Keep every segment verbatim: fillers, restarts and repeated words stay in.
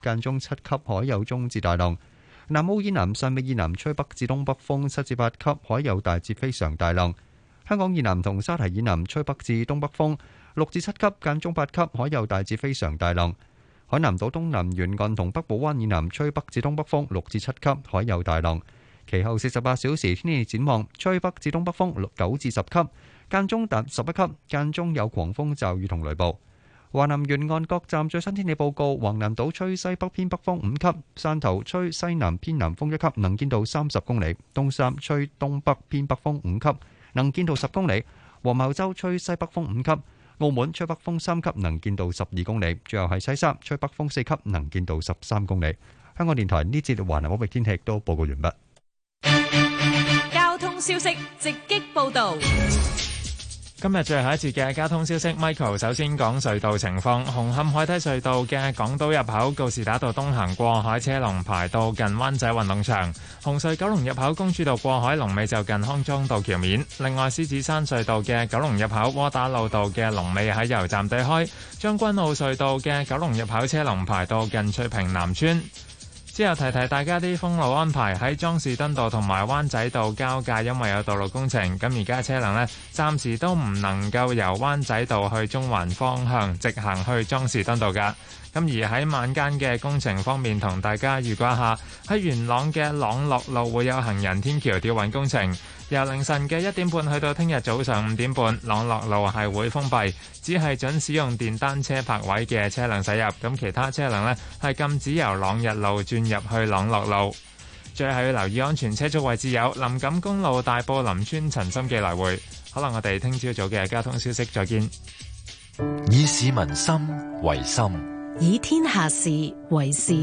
間中七級，海有中至大浪。南澳以南、汕尾以南吹北至東北風七至八級，海有大至非常大浪。香港以南同沙堤以南吹北至東北風六至七級，間中八級，海有大至非常大浪。海南島東南沿岸同北部灣以南吹北至東北風六至七級，海有大浪。其後四十八小時天氣展望，吹北至東北風九至十級，間中達十一級，間中有狂風驟雨同雷暴。華南沿岸各站最新天氣報告：橫瀾島吹西北偏北風五級，汕頭吹西南偏南風一級，能見度三十公里；東三吹東北偏北風五級，能見度十公里；黃茅洲吹西北風五級。澳門吹北風三級，能見度十二公里。最後係西沙吹北風四級，能見度十三公里。香港電台呢節華南海域天氣都報告完畢。 交通消息直擊報道。 今日最後一節嘅交通消息 ，Michael 首先講隧道情況。紅磡海底隧道嘅港島入口告士打道東行過海車龍排到近灣仔運動場，紅隧九龍入口公主道過海龍尾就近康莊道橋面。另外，獅子山隧道嘅九龍入口窩打老道嘅龍尾喺油站對開，將軍澳隧道嘅九龍入口車龍排到近翠屏南村。之後提提大家啲封路安排，喺莊士敦道同埋灣仔道交界，因為有道路工程，咁而家車輛呢暫時都唔能夠由灣仔道去中環方向直行去莊士敦道㗎。咁而喺晚間嘅工程方面，同大家預告一下，喺元朗嘅朗樂路會有行人天橋吊運工程，由凌晨嘅一點半去到聽日早上五點半，朗樂路係會封閉，只係準使用電單車泊位嘅車輛駛入，咁其他車輛呢係禁止由朗日路轉入去朗樂路。最後要留意安全車速位置有林錦公路大埔林村陳心記來回。好啦，我哋聽朝早嘅交通消息再見。 以市民心為心， 以天下事為事。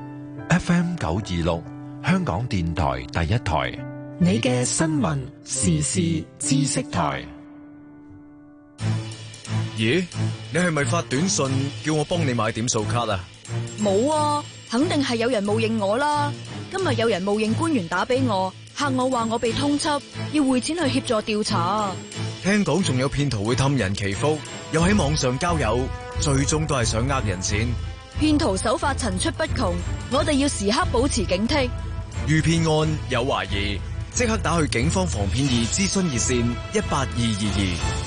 F M 九二六，香港電台第一台， 你嘅新聞時事知識台。 咦，你係咪發短信叫我幫你買點數卡啊？ 冇啊，肯定係有人冒認我啦。今日有人冒認官員打俾我，嚇我話我被通緝，要匯錢去協助調查。 聽講仲有騙徒會氹人祈福，又喺網上交友，最終都係想呃人錢。 騙徒手法層出不窮，我哋要時刻保持警惕。 遇騙案有懷疑，即刻打去警方防騙易諮詢熱線一八二二二。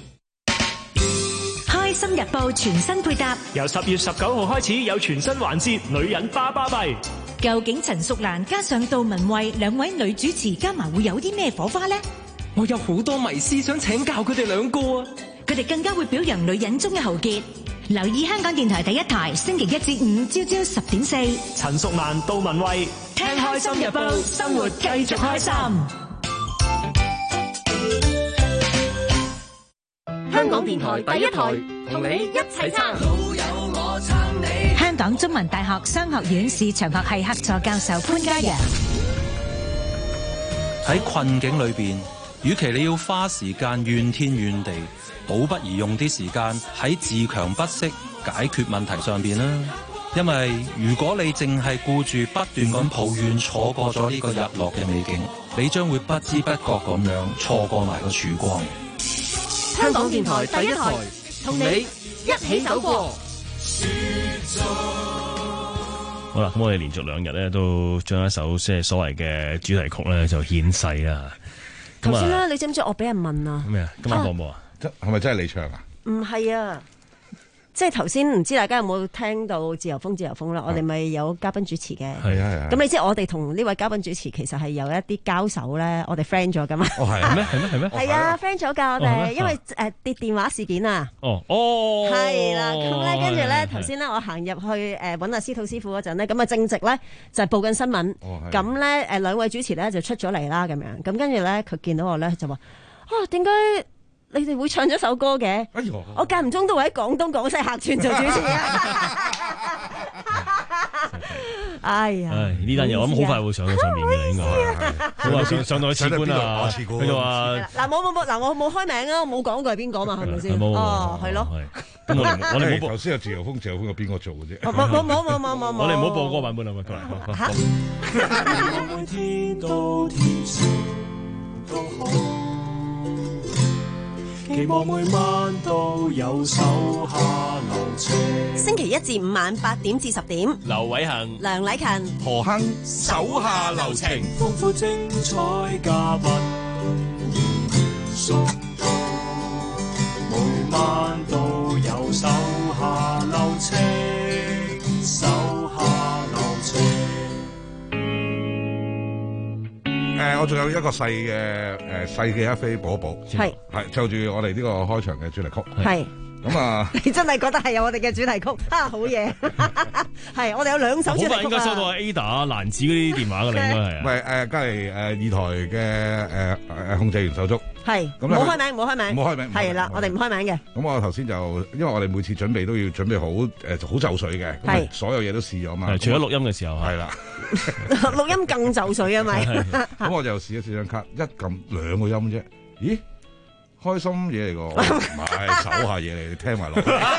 開心日報全新配搭， 由十月十九號開始有全新環節女人巴巴閉。 究竟陳淑蘭加上杜文慧兩位女主持加埋會有啲咩火花呢？ 我有好多迷思想請教佢哋兩個啊！ 佢哋更加會表揚女人中嘅豪傑。留意香港電台第一台，星期一至五朝朝十點四。 陳淑蘭、杜文慧， 聽開心日報，生活繼續開心。 香港電台第一台，同你一齊撐。 香港中文大學商學院市場學系客座教授潘嘉陽。 喺困境裏邊，與其你要花時間怨天怨地，倒不如用啲時間喺自強不息解決問題上邊啦。因為如果你淨係顧住不斷咁抱怨錯過咗呢個日落嘅美景，你將會不知不覺咁樣錯過埋個曙光。 香港電台第一台，同你一起走過。 好啦，咁我哋連續兩日咧都將一首即係所謂嘅主題曲咧就獻世啊！ 頭先咧，你知唔知我俾人問啊？ 咩啊？今晚播冇啊？ 係咪真係你唱啊？ 唔係啊！即係頭先唔知大家有冇聽到自由風自由風啦？我哋咪有嘉賓主持嘅。 係啊係啊。 咁你知我哋同呢位嘉賓主持其實係有一啲交手咧，我哋 friend 咗噶嘛？ 哦係咩？係咩？係咩？ 係啊 friend 咗噶我哋，因為誒跌電話事件啊。 哦哦。 係啦，咁咧跟住咧頭先咧我行入去誒揾阿司徒師傅嗰陣咧，咁啊正值咧就係報緊新聞。咁咧誒兩位主持咧就出咗嚟啦，咁樣咁跟住咧佢見到我咧就話啊點解？你哋會唱咗首歌嘅，哎、我間唔中都會喺廣東廣西客串做主持啊！哎呀， 呢單嘢我諗好快會上到上面嘅，應該好啊，上上到去次官啊，佢就話嗱冇冇冇嗱我冇開名啊，我冇講過係邊個嘛，係咪先？哦，係咯。 咁我哋我哋冇播頭先有自由風，自由風係邊個做嘅啫？ 冇冇冇冇冇冇冇。 我哋唔好播嗰個版本啦，咪嚇。 期望每晚都有手下留情。 星期一至五晚八點至十點， 劉偉恒、 梁禮勤、 何亨手下留情， 豐富精彩嘉賓送到，每晚都有手下留情，手下留情。 誒，我仲有一個細嘅誒細嘅一飛補一補， 係係就住我哋呢個開場嘅主題曲， 係咁啊！ 你真係覺得係有我哋嘅主題曲啊，好嘢！係我哋有兩首主題曲啊！ 好快應該收到阿 Ada、蘭子嗰啲電話㗎啦，應該係啊。 唔係誒，梗係誒二台嘅誒誒控制員手足。 係，唔好開名，唔好開名， 唔好開名， 係啦，我哋唔開名嘅。 咁我頭先就，因為我哋每次準備都要準備好誒，好就緒嘅， 係所有嘢都試咗嘛。 係，除咗錄音嘅時候， 係啦， 錄音更就緒啊咪。 咁我就試一試張卡，一撳兩個音啫，咦？開心嘢嚟個，唔係手下嘢嚟，你聽埋落。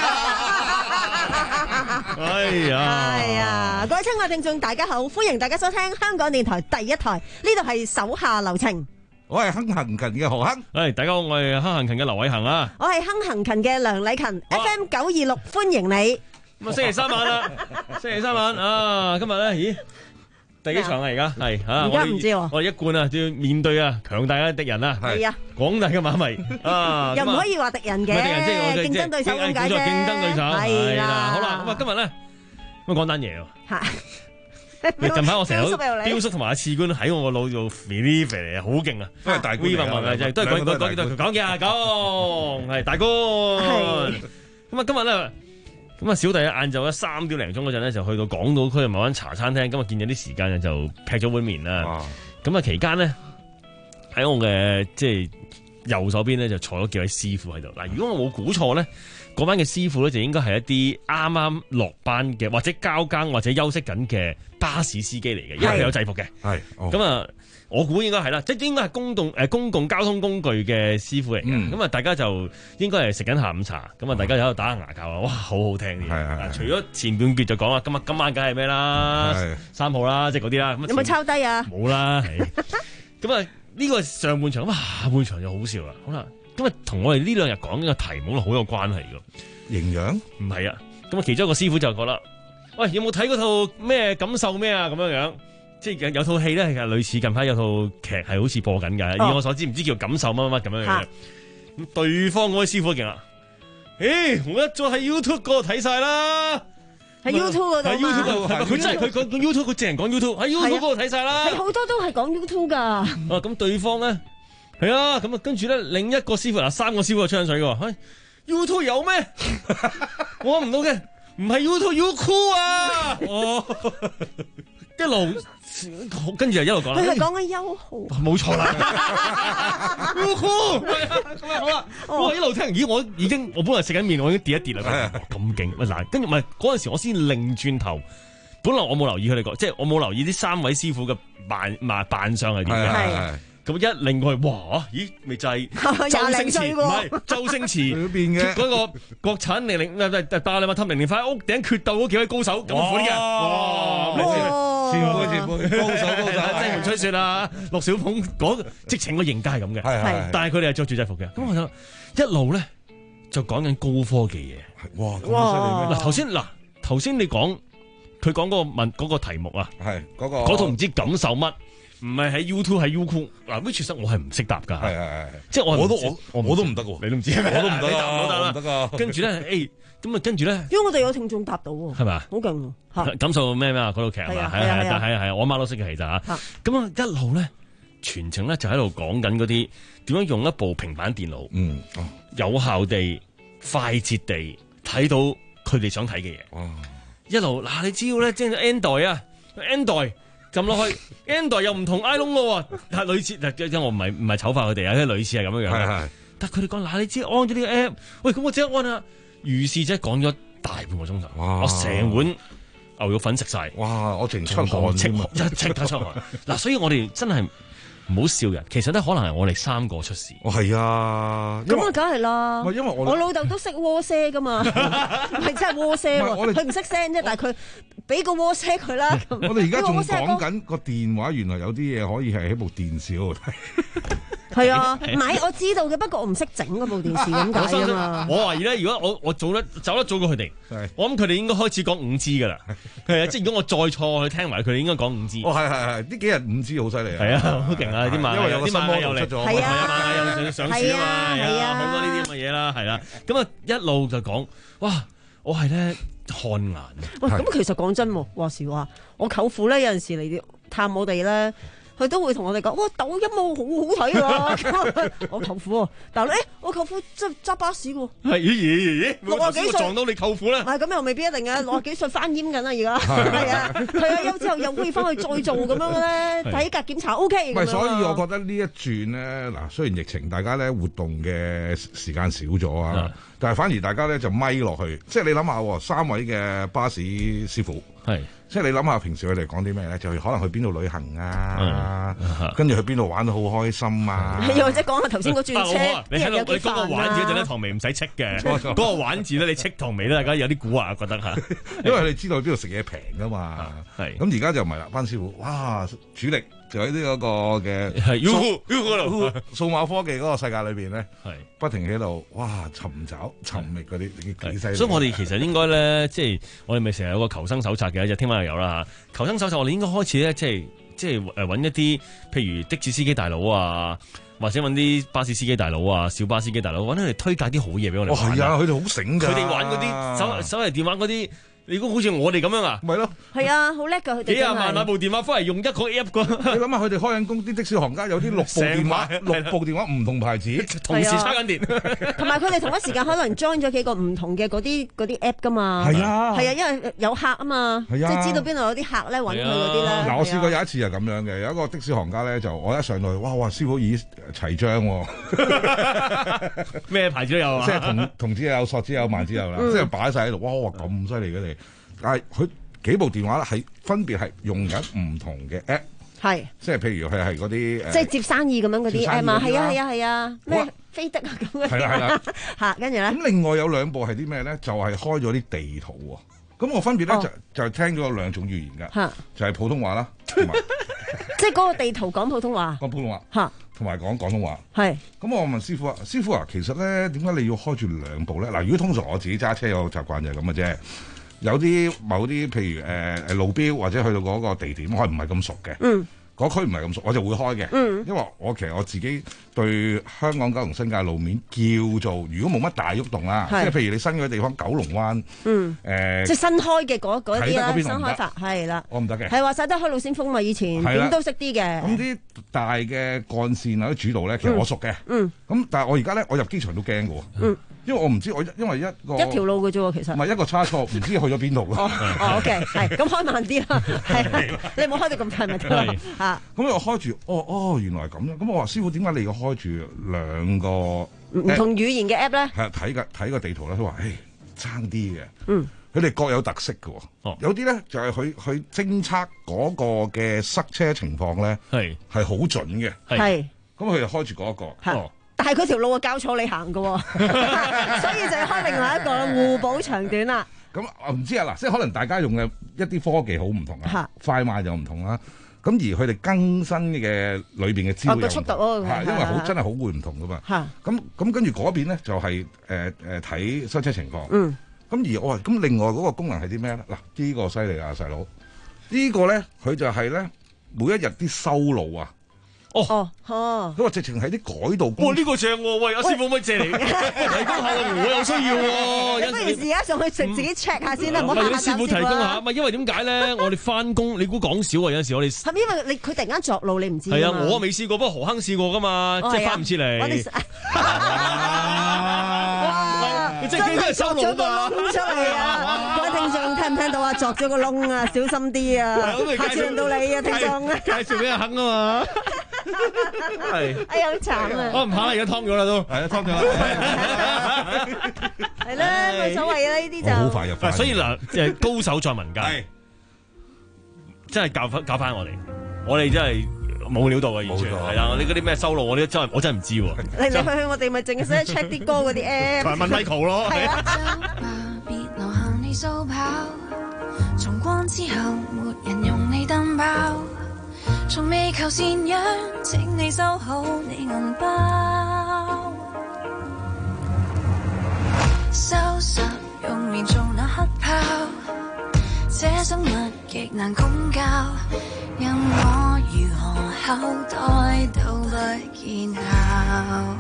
哎呀！ 哎呀！各位親愛聽眾，大家好，歡迎大家收聽香港電台第一台，呢度係手下留情。 我係亨行勤嘅何亨， 誒，大家好，我係亨行勤嘅劉偉恒啊。 我係亨行勤嘅梁禮勤 ，F M 九二六歡迎你。 咁啊，星期三晚啦，星期三晚啊，今日咧，咦？第幾場啊？而家係嚇， 而家唔知喎。 我哋一貫啊，都要面對啊強大嘅敵人啊， 係啊， 廣大嘅馬迷啊， 又唔可以話敵人嘅， 敵人即係我嘅競爭對手咁解啫。 競爭對手係啦， 好啦，咁啊，今日咧咁講單嘢喎。 嚇！ 近排我成日都標叔同埋阿次官喺我個腦度肥呢肥嚟啊，好勁啊！ 都係大官嚟啊，就係都係講講講講嘅啊，講係大官。咁啊，今日咧。咁啊，小弟晏晝咧三點零鐘嗰陣咧，就去到港島區某間茶餐廳，咁啊見有啲時間就劈咗碗麵啦。咁啊期間咧喺我嘅即係右手邊咧就坐咗幾位師傅喺度。嗱，如果我冇估錯咧，嗰班嘅師傅咧就應該係一啲啱啱落班嘅，或者交更或者休息緊嘅巴士司機嚟嘅，因為佢有制服嘅。係咁啊。我估應該係啦，即係應該係公共誒公共交通工具嘅師傅嚟嘅，咁啊、嗯、大家就應該係食緊下午茶，咁啊大家喺度打下牙骹啊，哇，好好聽啲。係除咗前半段就講啦，今日今晚梗係咩啦？三號啦，即係嗰啲啦。 有冇抄低啊？ 冇啦。咁啊呢個上半場，哇，下半場就好笑啦。好啦，咁啊同我哋呢兩日講呢個題目好有關係㗎。 營養？唔係啊，咁啊其中一個師傅就覺得，喂，有冇睇嗰套咩感受咩啊？咁樣樣。即係有套戲咧，係類似近排有套劇係好似播緊㗎。以我所知，唔知叫感受乜乜乜咁樣樣。咁對方嗰位師傅勁啦，誒，我一早喺 YouTube 嗰度睇晒啦， 喺 YouTube 嗰度。 喺 YouTube 度，佢真係佢講 YouTube， 佢淨係講 YouTube， 喺 YouTube 嗰度睇晒啦。 係好多都係講 YouTube 㗎。啊， 咁對方咧係啊，咁啊跟住咧另一個師傅嗱，三個師傅嘅槍水㗎喎。YouTube 有咩？我唔到嘅，唔係 YouTube，YouTube 啊。哦。一路跟住就一路講啦， 佢係講緊優酷， 冇錯啦。優酷咁啊好啦，我一路聽，咦我已經我本來食緊麵，我已經跌一跌啦，咁勁喂嗱，跟住唔係嗰陣時我先擰轉頭，本來我冇留意佢哋講，即係我冇留意啲三位師傅嘅扮扮扮相係點嘅。咁一擰過去，哇！咦，咪就係周星馳，唔係周星馳嗰邊嘅嗰個國產零零唔係八零八氹零零塊屋頂決鬥嗰幾位高手咁款嘅，哇！前輩前輩高手高手，即係吹雪啦，陸小鳳嗰直情個形態係咁嘅，係，但係佢哋係着住制服嘅。咁我就一路咧就講緊高科技嘢，哇！咁犀利咩？嗱頭先嗱頭先你講佢講嗰個問嗰個題目啊，係嗰個嗰套唔知感受乜。唔係喺 YouTube 喺 YouTube 嗱，which 其實我係唔識答㗎，係係係，即係我我都我我都唔得喎，你都唔知，我都唔得啦，唔得㗎。跟住咧，誒咁啊，跟住咧， 因為我哋有聽眾答到喎，係咪啊？好勁喎， 感受咩咩啊？嗰套劇係嘛？係係係係係，我媽都識嘅其實嚇。咁啊一路咧，全程咧就喺度講緊嗰啲點樣用一部平板電腦，嗯，有效地、快捷地睇到佢哋想睇嘅嘢。一路嗱，你只要咧即係 Android 啊 ，Android。撳落去 ，Android 又唔同 iPhone 咯，係類似，即係我唔係唔係醜化佢哋啊，即係類似係咁樣樣嘅。係係。但係佢哋講嗱，你知安咗呢個 app， 喂，咁我即刻安啦。如是即係講咗大半個鐘頭，我成碗牛肉粉食晒。哇！我淨出汗添啊，一即刻出汗。嗱，所以我哋真係唔好笑人，其實咧可能係我哋三個出事。哦，係啊。 咁啊，梗係啦。 唔係因為我我老豆都識窩聲噶嘛，係真係窩聲喎。佢唔識聲啫，但係佢。俾個窩車佢啦！ 我哋而家仲講緊個電話，原來有啲嘢可以係喺部電視嗰度睇。 係啊，唔係我知道嘅，不過我唔識整嗰部電視咁解啊嘛。 我懷疑咧，如果我我做得走得早過佢哋，我諗佢哋應該開始講五 G 噶啦。係啊，即係如果我再錯去聽埋，佢哋應該講五 G。 哦，係係係，呢幾日五 G 好犀利啊！ 係啊，好勁啊！啲螞因為有個啲螞蟻又嚟， 咗， 係啊，螞蟻又上市啊嘛，係啊，好多呢啲咁嘅嘢啦，係啦。咁啊一路就講，哇！我係咧汗顏。 喂，咁其實講真喎，話時話，我舅父咧有陣時嚟探我哋咧。佢都會同我哋講，哇！抖音好好睇啊！我舅父喎，但係咧，我舅父即係揸巴士嘅喎。 係咦咦咦！ 六十幾歲撞到你舅父咧？ 係咁又未必一定嘅，六十幾歲翻閹緊啦而家。係啊，退咗休之後又可以翻去再做咁樣咧，體格檢查 O K。 唔係，所以我覺得呢一轉咧，嗱雖然疫情，大家咧活動嘅時間少咗啊，但係反而大家咧就咪落去，即係你諗下喎，三位嘅巴士師傅係。即係你諗下，平時佢哋講啲咩咧？就係可能去邊度旅行啊，跟住去邊度玩得好開心啊！ 又或者講下頭先嗰轉車， 你喺度你嗰個玩字嗰陣咧，唐眉唔使戚嘅，嗰個玩字咧，你戚唐眉咧，大家有啲蠱惑覺得嚇， 因為你知道邊度食嘢平噶嘛。係咁而家就唔係啦，班師傅哇主力就喺呢嗰個嘅數數碼科技嗰個世界裏邊咧，係不停喺度哇尋找尋覓嗰啲幾犀利。 所以我哋其實應該咧，即係我哋咪成日有個求生手冊嘅，就聽晚又有啦嚇。求生手冊我哋應該開始咧，即係即係誒揾一啲譬如的士司機大佬啊，或者揾啲巴士司機大佬啊、小巴司機大佬，揾佢哋推介啲好嘢俾我哋玩。 哦，係啊，佢哋好醒㗎。 佢哋玩嗰啲手手提電話嗰啲。你估好似我哋咁樣啊？ 咪咯， 係啊，好叻㗎佢哋。 幾廿萬買部電話翻嚟用一個 app 㗎。 你諗下佢哋開緊工，啲的士行家有啲六部電話，六部電話唔同牌子， 同時插緊電。 同埋佢哋同一時間可能 join 咗幾個唔同嘅嗰啲嗰啲 app 㗎嘛。 係啊， 係啊，因為有客啊嘛，即係知道邊度有啲客咧揾佢嗰啲咧。 嗱，我試過有一次係咁樣嘅，有一個的士行家咧就我一上到去，哇哇師傅已齊章喎， 咩牌子都有啊， 即係銅銅子有、索子有、萬子有啦，即係擺晒喺度，哇哇咁犀利嘅你。但係佢幾部電話咧，係分別係用緊唔同嘅 app， 係即係譬如佢係嗰啲即係接生意咁樣嗰啲 app 嘛，係啊係啊係啊，咩飛得啊咁樣， 係啦係啦嚇，跟住咧， 咁另外有兩部係啲咩咧？就係開咗啲地圖喎。咁我分別咧就就係聽咗兩種語言㗎，就係普通話啦，同埋即係嗰個地圖講普通話， 講普通話嚇， 同埋講廣東話。 係。咁我問師傅啊，師傅啊，其實咧點解你要開住兩部咧？嗱，如果通常我自己揸車有個習慣就係咁嘅啫。有啲某啲譬如誒誒、呃、路標或者去到嗰個地點，我係唔係咁熟嘅。嗯，嗰區唔係咁熟，我就會開嘅。嗯，因為我其實我自己對香港九龍新界路面叫做，如果冇乜大喐動啦，即係譬如你新嘅地方九龍灣，嗯，誒、呃， 即係新開嘅嗰嗰啲啦，新開發係啦， 我唔得嘅， 係話晒得開路先鋒嘛，以前點都識啲嘅。 咁啲大嘅幹線啊啲主道咧，其實我熟嘅。嗯，咁但係我而家咧，我入機場都驚嘅喎。嗯。因為我唔知我因為一個一條路嘅啫喎，其實唔係一個差錯，唔知去咗邊度。 哦哦，OK，係咁開慢啲啦，係你冇開到咁快咪得咯嚇。 咁我開住，哦哦，原來係咁樣。咁我話師傅點解你要開住兩個唔同語言嘅 app 咧？ 係睇個睇個地圖咧，佢話誒爭啲嘅。嗯，佢哋各有特色嘅。哦，有啲咧就係佢佢偵測嗰個嘅塞車情況咧，係係好準嘅。係，咁佢就開住嗰一個。哦。 但係佢條路啊交錯你行嘅，所以就要開另外一個互補長短啦。 咁我唔知啊嗱，即係可能大家用嘅一啲科技好唔同啊，快慢又唔同啦。咁而佢哋更新嘅裏邊嘅資料又唔同， 速度咯， 因為好真係好會唔同噶嘛。咁咁跟住嗰邊咧就係誒誒睇塞車情況。嗯。咁而我話咁另外嗰個功能係啲咩咧？嗱，呢個犀利啊，細佬，呢個咧佢就係咧每一日啲修路啊。 哦哦， 佢話直情係啲改道工。 哇！呢個正喎，喂，阿師傅可唔可以借嚟提供下？我有需要喎。 不如而家上去食自己 check 下先啦，唔好下下師傅提供下。唔係因為點解咧？我哋翻工，你估講少啊？有陣時我哋係咪因為你佢突然間作路，你唔知？ 係啊，我未試過，不過何坑試過噶嘛，即係翻唔切嚟。我哋真係作咗個窿出嚟啊！各位聽眾聽唔聽到啊？作咗個窿啊，小心啲啊！下次輪到你啊，聽眾。 介紹俾阿坑啊嘛。 係，哎呀好慘啊！ 我唔怕啦，而家劏咗啦都，係啊劏咗啦， 係啦，冇所謂啦，呢啲就好快入翻。 所以嗱，即係高手在民間，真係教翻教翻我哋，我哋真係冇料到啊，完全係啊！你嗰啲咩收路，我啲真係我真係唔知喎。 嚟嚟去去，我哋咪淨係識 check 啲歌嗰啲 app， 問 Michael 咯。係啊。 從未求善養，請你收好你銀包，收拾用面做那黑豹，這生物極難公教，任我如何口袋都不見效。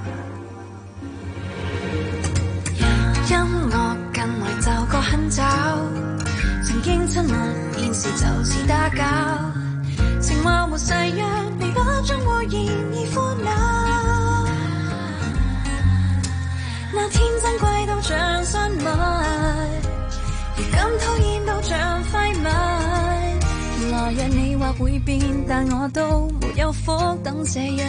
音樂近來就個很找，曾經親密現時就似打攪，情話沒誓約，微不將會現已歡樂，那天珍貴到像生物，如今討厭到像廢物。來日你或會變，但我都沒有福等這日。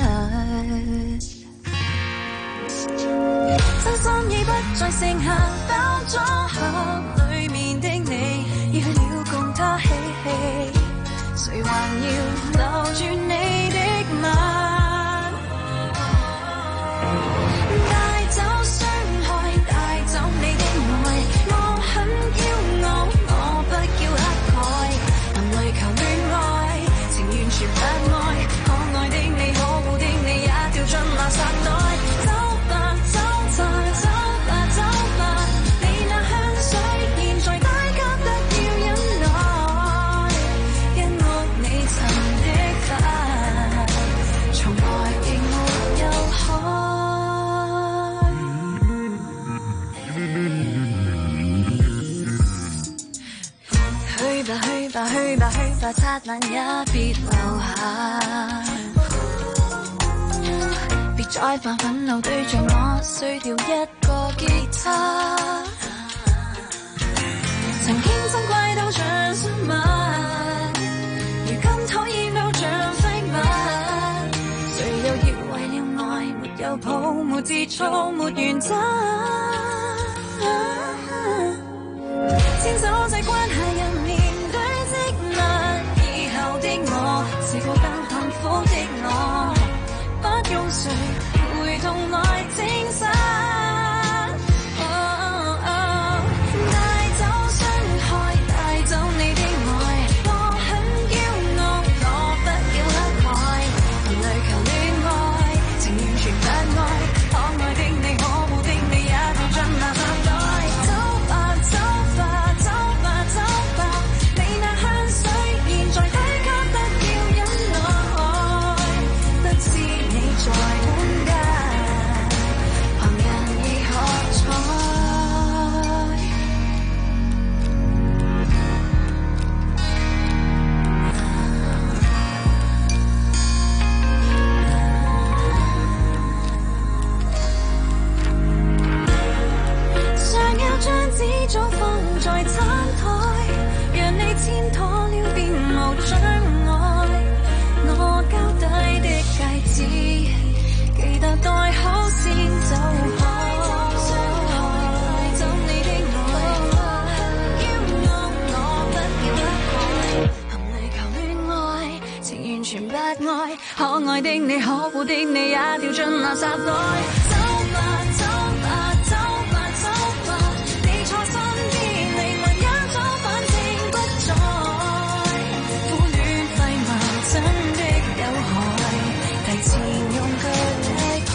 真心已不再剩下包裝盒裡面的你，要了共他嬉戲，誰還要留住你的吻？帶走傷害，帶走你的愛，我很驕傲，我不叫乞丐，含淚求戀愛，情完全不愛，可愛的你，可惡的你，也掉進垃圾袋。去吧去吧，燦爛也別留下，別再犯憤怒對着我碎掉一個吉他。曾經珍貴到像生物，如今討厭到像廢物。誰又要為了愛沒有抱，沒節操，沒原則，先走在關係入面。我試過更幸福的我，不用誰陪同來證實。帶走傷害，帶走你的愛，我很驕傲，我不要乞丐，含淚求戀愛，情完全不愛，可愛的你，可惡的你，也掉進垃圾袋。走吧走吧走吧走吧，你那香水現在低級得要忍耐，得知你在滿街，旁人亦喝彩。常有張紙早放在餐台，讓你簽妥了便無障礙。我交低的戒指，記得戴好先走開。帶走你的愛，驕傲我不要乞丐，含淚求戀愛，情完全不愛，可愛的你，可惡的你，也掉進垃圾袋。走吧走吧走吧走吧，你錯身邊靈魂也早反正不在，苦戀廢物真的有害，提前用腳離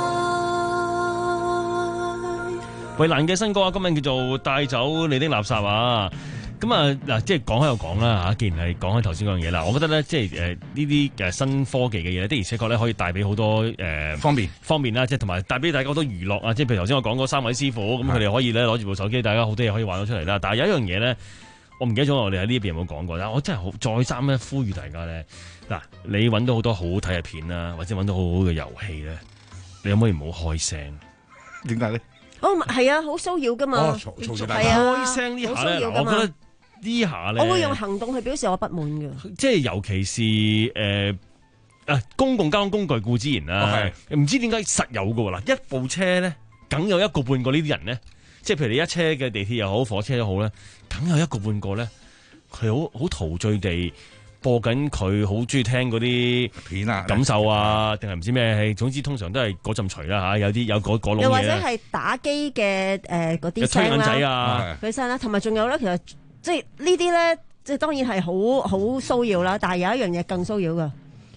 開。 衛蘭嘅新歌啊，今日叫做帶走你的垃圾啊。咁啊嗱，即係講開又講啦嚇。既然係講開頭先嗰樣嘢啦，我覺得咧，即係誒呢啲誒新科技嘅嘢的而且確咧可以帶俾好多誒、呃、方便方便啦，即係同埋帶俾大家好多娛樂啊。即係譬如頭先我講嗰三位師傅，咁佢哋可以咧攞住部手機，大家好多嘢可以玩到出嚟啦。但係有一樣嘢咧，我唔記得咗我哋喺呢邊有冇講過啦。我真係好再三咧呼籲大家咧，嗱，你揾到好多好好睇嘅片啦，或者揾到好好嘅遊戲咧，你可唔可以唔好開聲？ 點解咧？ 哦，係啊，好騷擾噶嘛。 哦，嘈嘈住大係啊， 開聲呢下咧，我覺得呢下咧， 我會用行動去表示我不滿嘅。 即係尤其是誒啊，公共交通工具固之然啦，唔、哦、知點解實有嘅喎嗱，一部車咧，梗有一個半個呢啲人咧，即係譬如你一車嘅地鐵又好，火車都好咧，梗有一個半個咧，佢好好陶醉地播緊佢好中意聽嗰啲片啊、 感受啊，定係唔知咩？總之通常都係嗰陣除啦嚇，有啲有嗰嗰籠嘢。 又或者係打機嘅誒嗰啲聲啦， 推仔啊， 佢聲啦，同埋仲有咧，其實即係呢啲咧，即係當然係好好騷擾啦。但係有一樣嘢更騷擾㗎，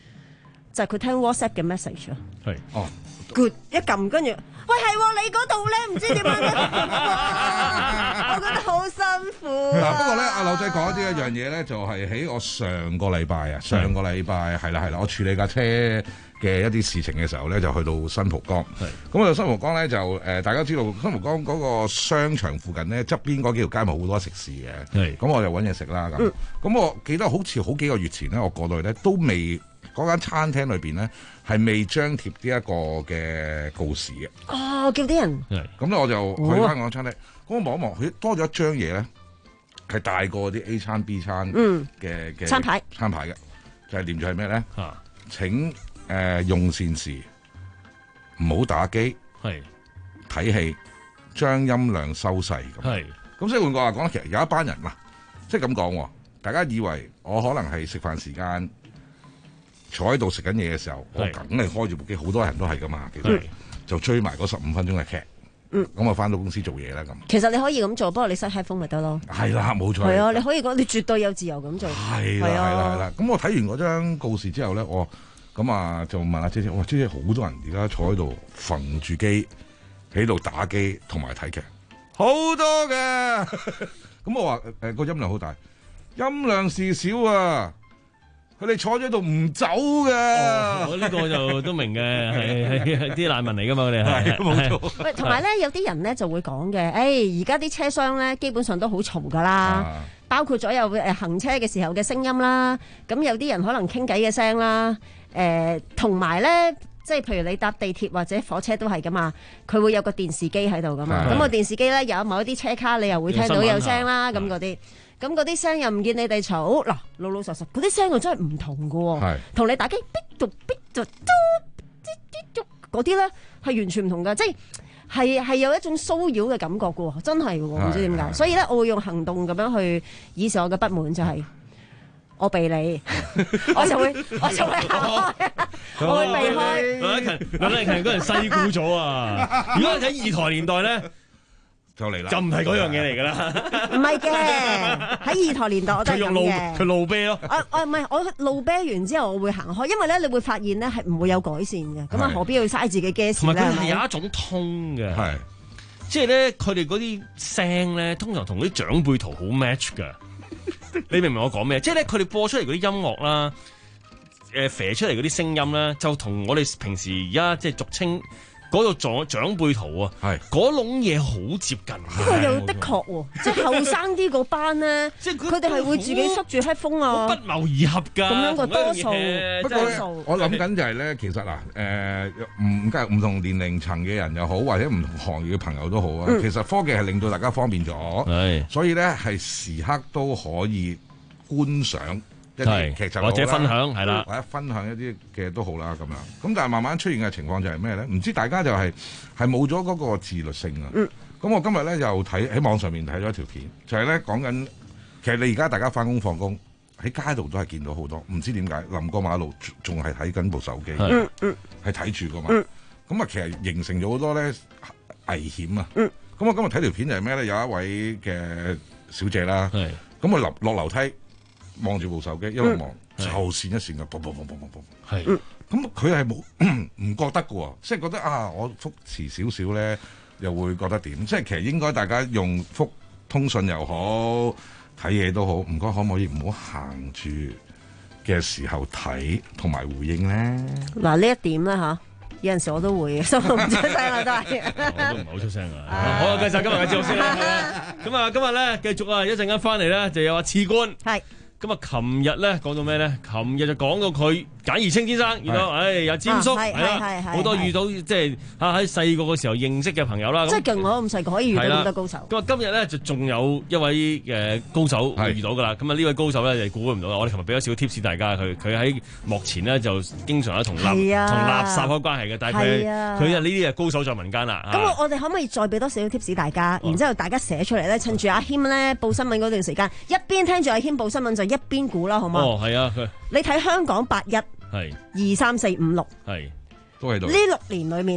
就係佢聽 WhatsApp 嘅 message 啊。 係哦 ，good 一撳跟住，喂係喎，你嗰度咧唔知點樣嘅，我覺得好辛苦。 嗱，不過咧，阿劉仔講啲一樣嘢咧，就係喺我上個禮拜啊，上個禮拜係啦係啦，我處理架車嘅一啲事情嘅時候咧，就去到新蒲崗。咁啊，新蒲崗咧就誒、呃，大家知道新蒲崗嗰個商場附近咧，側邊嗰幾條街咪好多食肆嘅。咁我就揾嘢食啦。咁咁、嗯、我記得好似好幾個月前咧，我過到去咧都未嗰間餐廳裏邊咧係未張貼呢一個嘅告示嘅。 哦，叫啲人。 咁咧我就去翻嗰間餐廳，咁、哦、我望一望，佢多咗一張嘢咧，係大過啲 A 餐 B 餐嘅嘅、嗯、餐牌餐牌嘅，就係連住係咩咧？啊，請。誒、呃、用膳時唔好打機，係睇戲，將音量收細咁。係咁，所以換句話講，其實有一班人嗱，即係咁講，大家以為我可能係食飯時間坐喺度食緊嘢嘅時候，我梗係開住部機，好多人都係噶嘛。其實就追埋嗰十五分鐘嘅劇，嗯，咁我翻到公司做嘢啦咁。其實你可以咁做，不過你塞 headphone 咪得咯。係啦，冇錯。係啊，你可以講，你絕對有自由咁做。係啦，係啦，係啦。咁我睇完嗰張告示之後咧，我。咁啊，就問阿姐姐，哇！姐姐好多人而家坐喺度揈住機，喺度打機同埋睇劇，好多嘅。咁我話誒個音量好大，音量事少啊。佢哋坐咗喺度唔走嘅。我呢個就都明嘅，係係啲難民嚟噶嘛，我哋係冇錯。喂，同埋咧，有啲人咧就會講嘅，誒而家啲車廂咧基本上都好嘈噶啦。啊包括咗有誒行車嘅時候嘅聲音啦，咁有啲人可能傾偈嘅聲啦，誒同埋咧，即係譬如你搭地鐵或者火車都係噶嘛，佢會有個電視機喺度噶嘛，咁個電視機咧有某一啲車卡你又會聽到有聲啦，咁嗰啲，咁嗰啲聲又唔見你哋嘈，嗱老老實實嗰啲聲又真係唔同噶喎，同你打機逼咗逼咗嘟嗰啲咧係完全唔同噶，即係。係係有一種騷擾嘅感覺嘅喎，真係嘅喎，唔知點解。所以咧，我會用行動咁樣去以示我嘅不滿，就係、是、我避你，我就會我就會行開，我會避開。梁麗勤，梁麗勤嗰人細估咗啊！如果你睇二台年代咧，就嚟啦，就唔係嗰樣嘢嚟㗎啦。唔係嘅，喺二台年代我都係咁嘅。佢路啤咯。我我唔係我路啤完之後，我會行開，因為咧你會發現咧係唔會有改善嘅。咁啊，何必要嘥自己嘅時間咧？同埋佢係有一種通嘅，係即係咧，佢哋嗰啲聲咧，通常同啲長輩圖好 match 㗎。你明唔明我講咩？即係咧，佢哋播出嚟嗰啲音樂啦，誒射出嚟嗰啲聲音咧，就同我哋平時而家即係俗稱。嗰個長長輩圖啊，係嗰籠嘢好接近。呢個又的確喎，即係後生啲嗰班咧，即係佢哋係會自己塞住 headphone 啊，不謀而合㗎。咁樣個多數，不過咧，我諗緊就係咧，其實嗱，誒唔唔唔同年齡層嘅人又好，或者唔同行業嘅朋友都好啊。嗯、其實科技係令到大家方便咗，係，所以咧係時刻都可以觀賞。一啲劇集或者分享係啦，或者分享一啲嘅都好啦咁樣。咁但係慢慢出現嘅情況就係咩咧？唔知大家就係係冇咗嗰個自律性啊。咁、嗯、我今日咧又睇喺網上面睇咗一條片，就係咧講緊其實你而家大家翻工放工喺街度都係見到好多，唔知點解臨過馬路仲係睇緊部手機，係睇住噶嘛。咁、嗯、啊，其實形成咗好多咧危險啊。咁、嗯、我今日睇條片就係咩咧？有一位嘅小姐啦，咁啊落落樓梯。望住部手機，一路望就線一線嘅，啵啵啵啵啵啵。係，咁佢係冇唔覺得嘅喎，即係覺得啊，我覆遲少少咧，又會覺得點？即係其實應該大家用覆通訊又好，睇嘢都好，唔該可唔可以唔好行住嘅時候睇同埋回應咧？嗱呢一點咧嚇，有陣時我都會，所以我唔出聲啦都係。我都唔係好出聲啊！好啊，繼續今日嘅節目先啦。咁啊，今日咧繼續啊，一陣間翻嚟咧就有阿次官。係。咁啊，琴日咧講到咩咧？琴日就講到佢簡而清先生，遇到誒有詹叔，係啦，好多遇到即係嚇喺細個嘅時候認識嘅朋友啦。即係勁我咁細個可以遇到咁多高手。咁啊，今日咧就仲有一位誒高手會遇到噶啦。咁啊，呢位高手咧就估唔到啦。我哋琴日俾咗少 tips 大家，佢佢喺幕前咧就經常咧同垃同垃圾有關係嘅，但係佢佢啊呢啲係高手在民間啦。咁我我哋可唔可以再俾多少 tips 大家？然之後大家寫出嚟咧，趁住阿謙咧報新聞嗰段時間，一邊聽住阿謙報新聞就一邊估啦，好嗎？哦，係啊，你睇香港八一係二三四五六係都喺度。呢六年裏面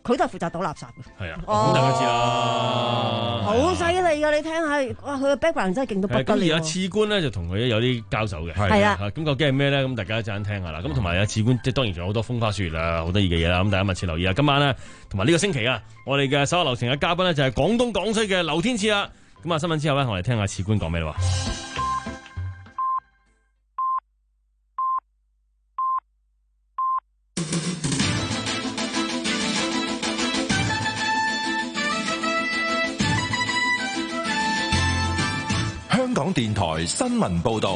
佢都係負責倒垃圾嘅。 係啊， 哦咁大家知啦， 好犀利㗎！你聽下，哇，佢嘅 background 真係勁到不得咁而了。 家次官咧就同佢有啲交手嘅， 係啊， 咁究竟係咩咧？咁大家一陣間聽下啦。咁同埋有次官，即係當然仲有好多風花雪月啊，好得意嘅嘢啦。咁大家密切留意啦。今晚咧同埋呢個星期啊，我哋嘅手下留情嘅嘉賓咧就係廣東廣西嘅劉天賜啦。咁啊，新聞之後咧，我哋聽下次官講咩啦。 香港電台新聞報道，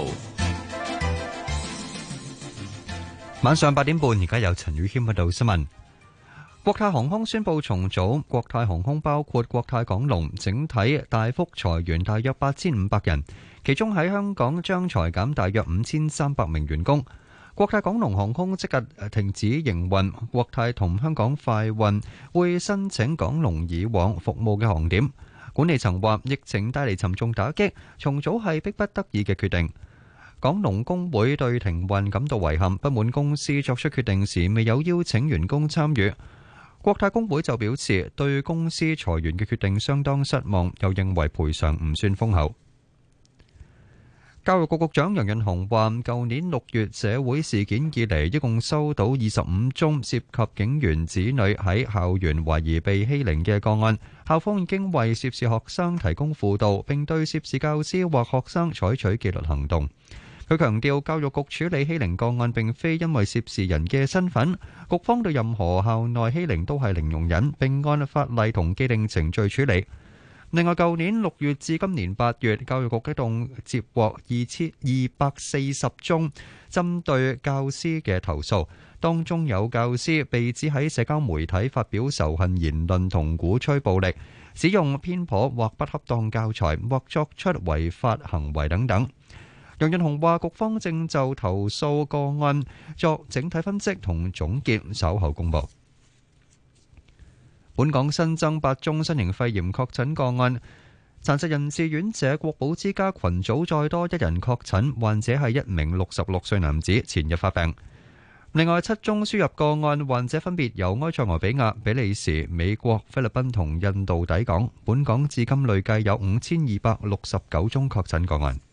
晚上八點半，而家有陳宇謙報道新聞。國泰航空宣布重組，國泰航空包括國泰港龍，整體大幅裁員大約八千五百人，其中喺香港將裁減大約五千三百名員工。國泰港龍航空即日停止營運，國泰同香港快運會申請港龍以往服務嘅航點。管理層話疫情帶嚟沉重打擊，重組係迫不得已嘅決定。港龍工會對停運感到遺憾，不滿公司作出決定時未有邀請員工參與。國泰工會就表示對公司裁員嘅決定相當失望，又認為賠償唔算豐厚。教育局局長楊潤雄話，舊年六月社會事件以嚟，一共收到二十五宗涉及警員子女喺校園懷疑被欺凌嘅個案，校方已經為涉事學生提供輔導，並對涉事教師或學生採取紀律行動。佢強調，教育局處理欺凌個案並非因為涉事人嘅身份，局方對任何校內欺凌都係零容忍，並按法例同既定程序處理。另外，舊年六月至今年八月，教育局一共接獲二千二百四十宗針對教師嘅投訴，當中有教師被指喺社交媒體發表仇恨言論同鼓吹暴力，使用偏頗或不恰當教材，或作出違法行為等等。楊潤雄話，局方正就投訴個案作整體分析同總結，稍後公佈。本港新增八宗新型肺炎確診個案，殘疾人士院舍國寶之家群組再多一人確診，患者係一名六十六歲男子，前日發病。另外七宗輸入個案，患者分別由埃塞俄比亞、比利時、美國、菲律賓同印度抵港。本港至今累計有五千二百六十九宗確診個案。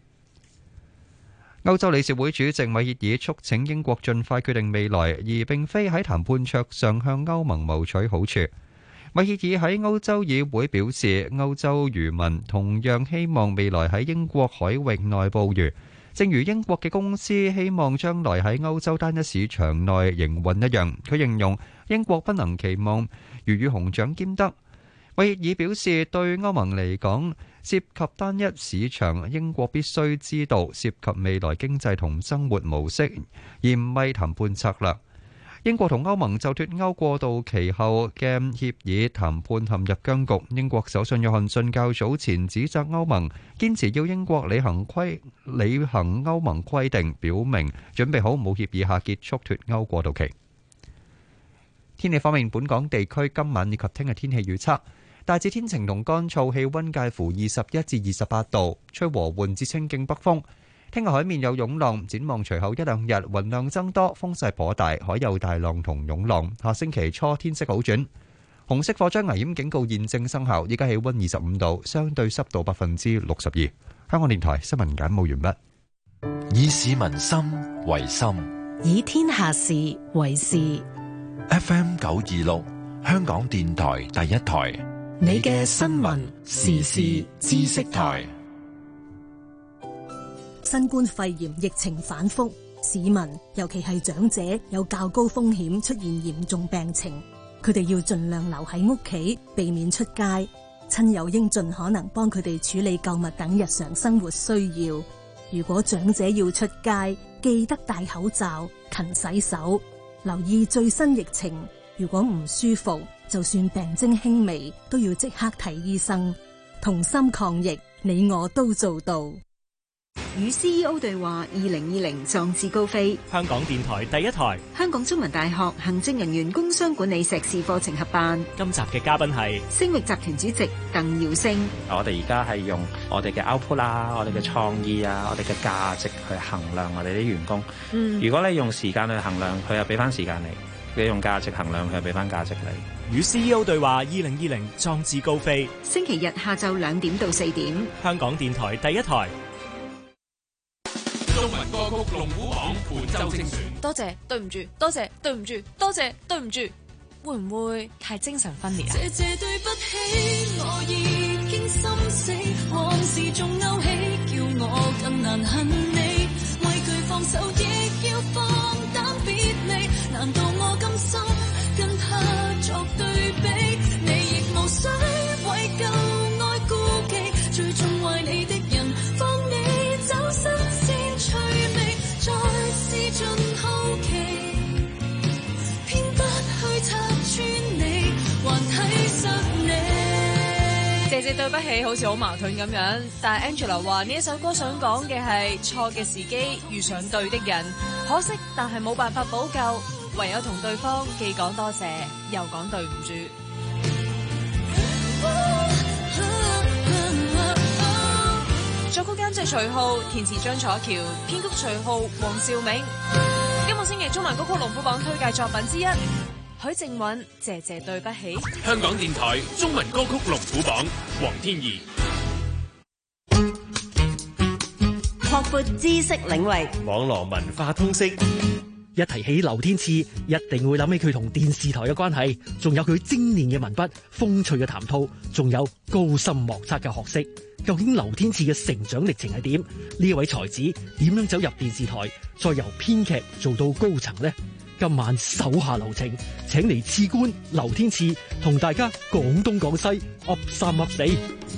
歐洲理事會主席米歇爾促請英國盡快決定未來，而並非喺談判桌上向歐盟謀取好處。米歇爾喺歐洲議會表示，歐洲漁民同樣希望未來喺英國海域內捕魚，正如英國嘅公司希望將來喺歐洲單一市場內營運一樣。佢形容英國不能期望魚與熊掌兼得。米歇爾表示，對歐盟嚟講，涉及單一市場，英國必須知道涉及未來經濟同生活模式，而唔係談判策略。英國同歐盟就脫歐過渡期後嘅協議談判陷入僵局。英國首相約翰遜較早前指責歐盟堅持要英國履行規履行歐盟規定，表明準備好冇協議下結束脫歐過渡期。天氣方面，本港地區今晚以及聽日天氣預測大致天晴同乾燥，氣溫介乎二十一至二十八度，吹和緩至清勁北風。聽日海面有湧浪，展望隨後一兩日雲量增多，風勢頗大，海有大浪同湧浪。下星期初天色好轉。紅色火災危險警告現正生效，依家氣溫二十五度，相對濕度百分之六十二。香港電台新聞簡報完畢。 以市民心為心， 以天下事為事。 F M 九二六，香港電台第一台。 你嘅新聞時事知識台。 新冠肺炎疫情反覆，市民尤其係長者有較高風險出現嚴重病情，佢哋要盡量留喺屋企，避免出街。親友應盡可能幫佢哋處理購物等日常生活需要。如果長者要出街，記得戴口罩、勤洗手，留意最新疫情。如果唔舒服，就算病徵輕微，都要即刻睇醫生。同心抗疫，你我都做到。 與 C E O 對話二零二零壯志高飛， 香港電台第一台， 香港中文大學行政人員工商管理碩士課程合辦。 今集嘅嘉賓係星域集團主席鄧耀升。 我哋而家係用我哋嘅 output 啊，我哋嘅創意啊，我哋嘅價值去衡量我哋啲員工。 嗯， 如果你用時間去衡量，佢又俾翻時間你；你用價值衡量，佢又俾翻價值你。 與 C E O 對話二零二零壯志高飛。 星期日下晝兩點到四點， 香港電台第一台。 中文歌曲龍虎榜本周精選。 多謝，對唔住，多謝，對唔住，多謝，對唔住，會唔會太精神分裂啊？ 謝謝對不起，我已經心死，往事仲勾起，叫我更難恨你。畏懼放手，亦要放膽別離。難道我甘心跟他作對比？你亦無需為舊愛顧忌，最終為你的人放你走新鮮趣味，再試盡好奇，偏不去拆穿你，還體恤你。 謝謝對不起，好似好矛盾咁樣，但係 Angela 話呢一首歌想講嘅係錯嘅時機遇上對的人，可惜但係冇辦法補救，唯有同對方既講多謝又講對唔住。作曲監製徐浩，填詞張楚喬，編曲徐浩、黃兆銘。今個星期中文歌曲龍虎榜推介作品之一，許靖韻謝謝對不起。 香港電台中文歌曲龍虎榜，黃天怡。 擴闊知識領域， 網絡文化通識。 一提起劉天賜，一定會諗起佢同電視台嘅關係，仲有佢精煉嘅文筆、風趣嘅談吐，仲有高深莫測嘅學識。究竟劉天賜嘅成長歷程係點？呢一位才子點樣走入電視台，再由編劇做到高層呢？今晚手下留情，請嚟次官劉天賜同大家講東講西，噏三噏四。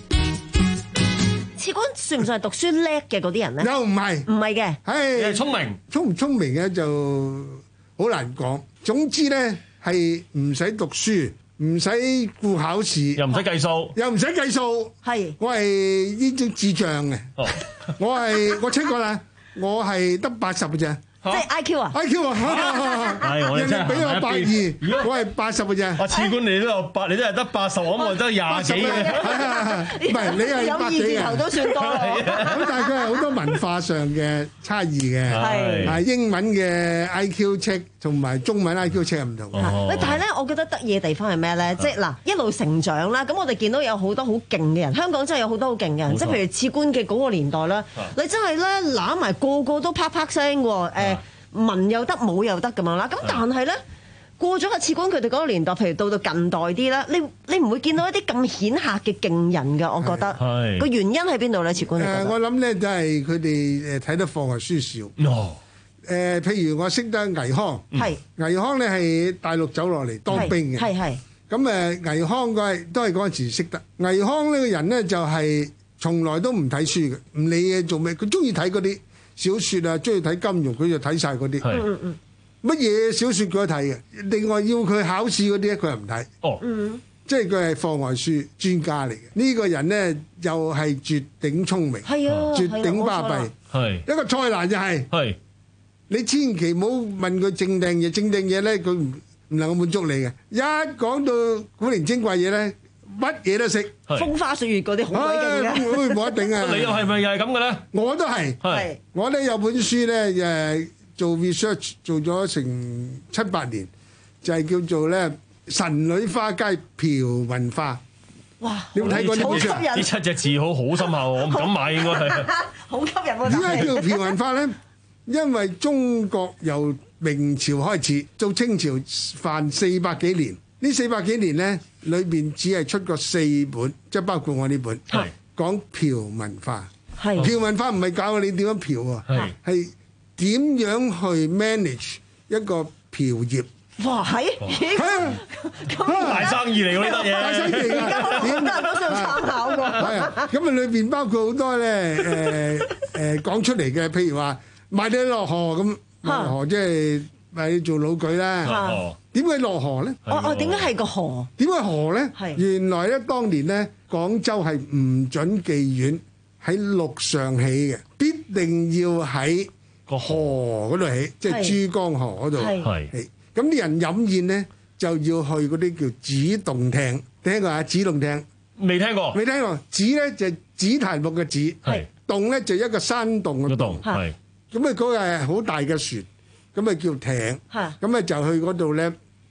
次官算唔算係讀書叻嘅嗰啲人咧？ 又唔係， 唔係嘅， 係聰明， 聰唔聰明嘅就好難講。總之咧係唔使讀書，唔使顧考試， 又唔使計數， 又唔使計數。 係， 我係呢種智障嘅。 哦， 我係我 check 過啦，我係得八十嘅啫。 即係 I Q 啊 ！I Q 啊！人哋俾我百二，我係八十嘅啫。 我次官你都有八，你都係得八十，我我得廿幾嘅。 唔係你係百幾嘅。 有二字頭都算多。 咁但係佢係好多文化上嘅差異嘅。 係。 係英文嘅 I Q check 同埋中文 I Q check 唔同。 喂，但係咧，我覺得得意嘅地方係咩咧？即係嗱，一路成長啦。咁我哋見到有好多好勁嘅人，香港真係有好多好勁嘅人。即係譬如次官嘅嗰個年代啦，你真係咧攬埋個個都啪啪聲喎。誒。文又得，武又得咁樣啦。咁但係咧，過咗個次官佢哋嗰個年代，譬如到到近代啲啦，你你唔會見到一啲咁顯赫嘅勁人㗎。我覺得個原因喺邊度咧？次官誒，我諗咧就係佢哋誒睇得課外書少。 哦。 誒，譬如我識得倪匡， 係倪匡咧係大陸走落嚟當兵嘅， 係係。 咁誒，倪匡佢係都係嗰陣時識得。倪匡呢個人咧就係從來都唔睇書嘅，唔理嘢做咩，佢中意睇嗰啲小説啊，中意睇金庸，佢就睇晒嗰啲。 嗯嗯乜嘢小説佢都睇嘅。另外要佢考試嗰啲咧，佢又唔睇。 哦。 嗯。 即係佢係課外書專家嚟嘅。呢個人咧又係絕頂聰明， 係啊， 絕頂巴閉。 係。 一個蔡瀾就係。 係。你千祈唔好問佢正定嘢，正定嘢咧佢唔唔能夠滿足你嘅。一講到古靈精怪嘢咧，乜嘢都識。 風花雪月嗰啲好鬼勁嘅， 冇得頂啊！ 你又係咪又係咁嘅咧？ 我都係， 係我咧有本書咧誒做 research 做咗成七八年，就係叫做咧《神女花街嫖文化》。 哇！ 你有冇睇過呢本書？ 呢七隻字好好深刻喎，我唔敢買應該係。 好吸引喎！ 點解叫嫖文化咧？因為中國由明朝開始到清朝凡四百幾年。呢四百幾年咧，裏邊只係出過四本，即係包括我呢本，講嫖文化。 係嫖文化唔係教你點樣嫖喎，係點樣去 manage 一個嫖業。 哇！係係大生意嚟㗎呢單嘢， 大生意嚟㗎， 而家好多人都想參考㗎。 係啊，咁啊裏邊包括好多咧誒誒講出嚟嘅，譬如話賣你落河咁，落河即係咪要做老舉啦？點解落河咧？ 哦哦，點解係個河？ 點解河咧？ 係原來咧，當年咧，廣州係唔準妓院喺陸上起嘅，必定要喺個河嗰度起，即係珠江河嗰度起。咁啲人飲宴咧，就要去嗰啲叫紫洞廳，聽過啊？紫洞廳未聽過？ 未聽過？紫咧就紫檀木嘅紫，洞咧就一個山洞嘅洞。係咁啊，嗰個係好大嘅船，咁啊叫艇。咁啊就去嗰度咧。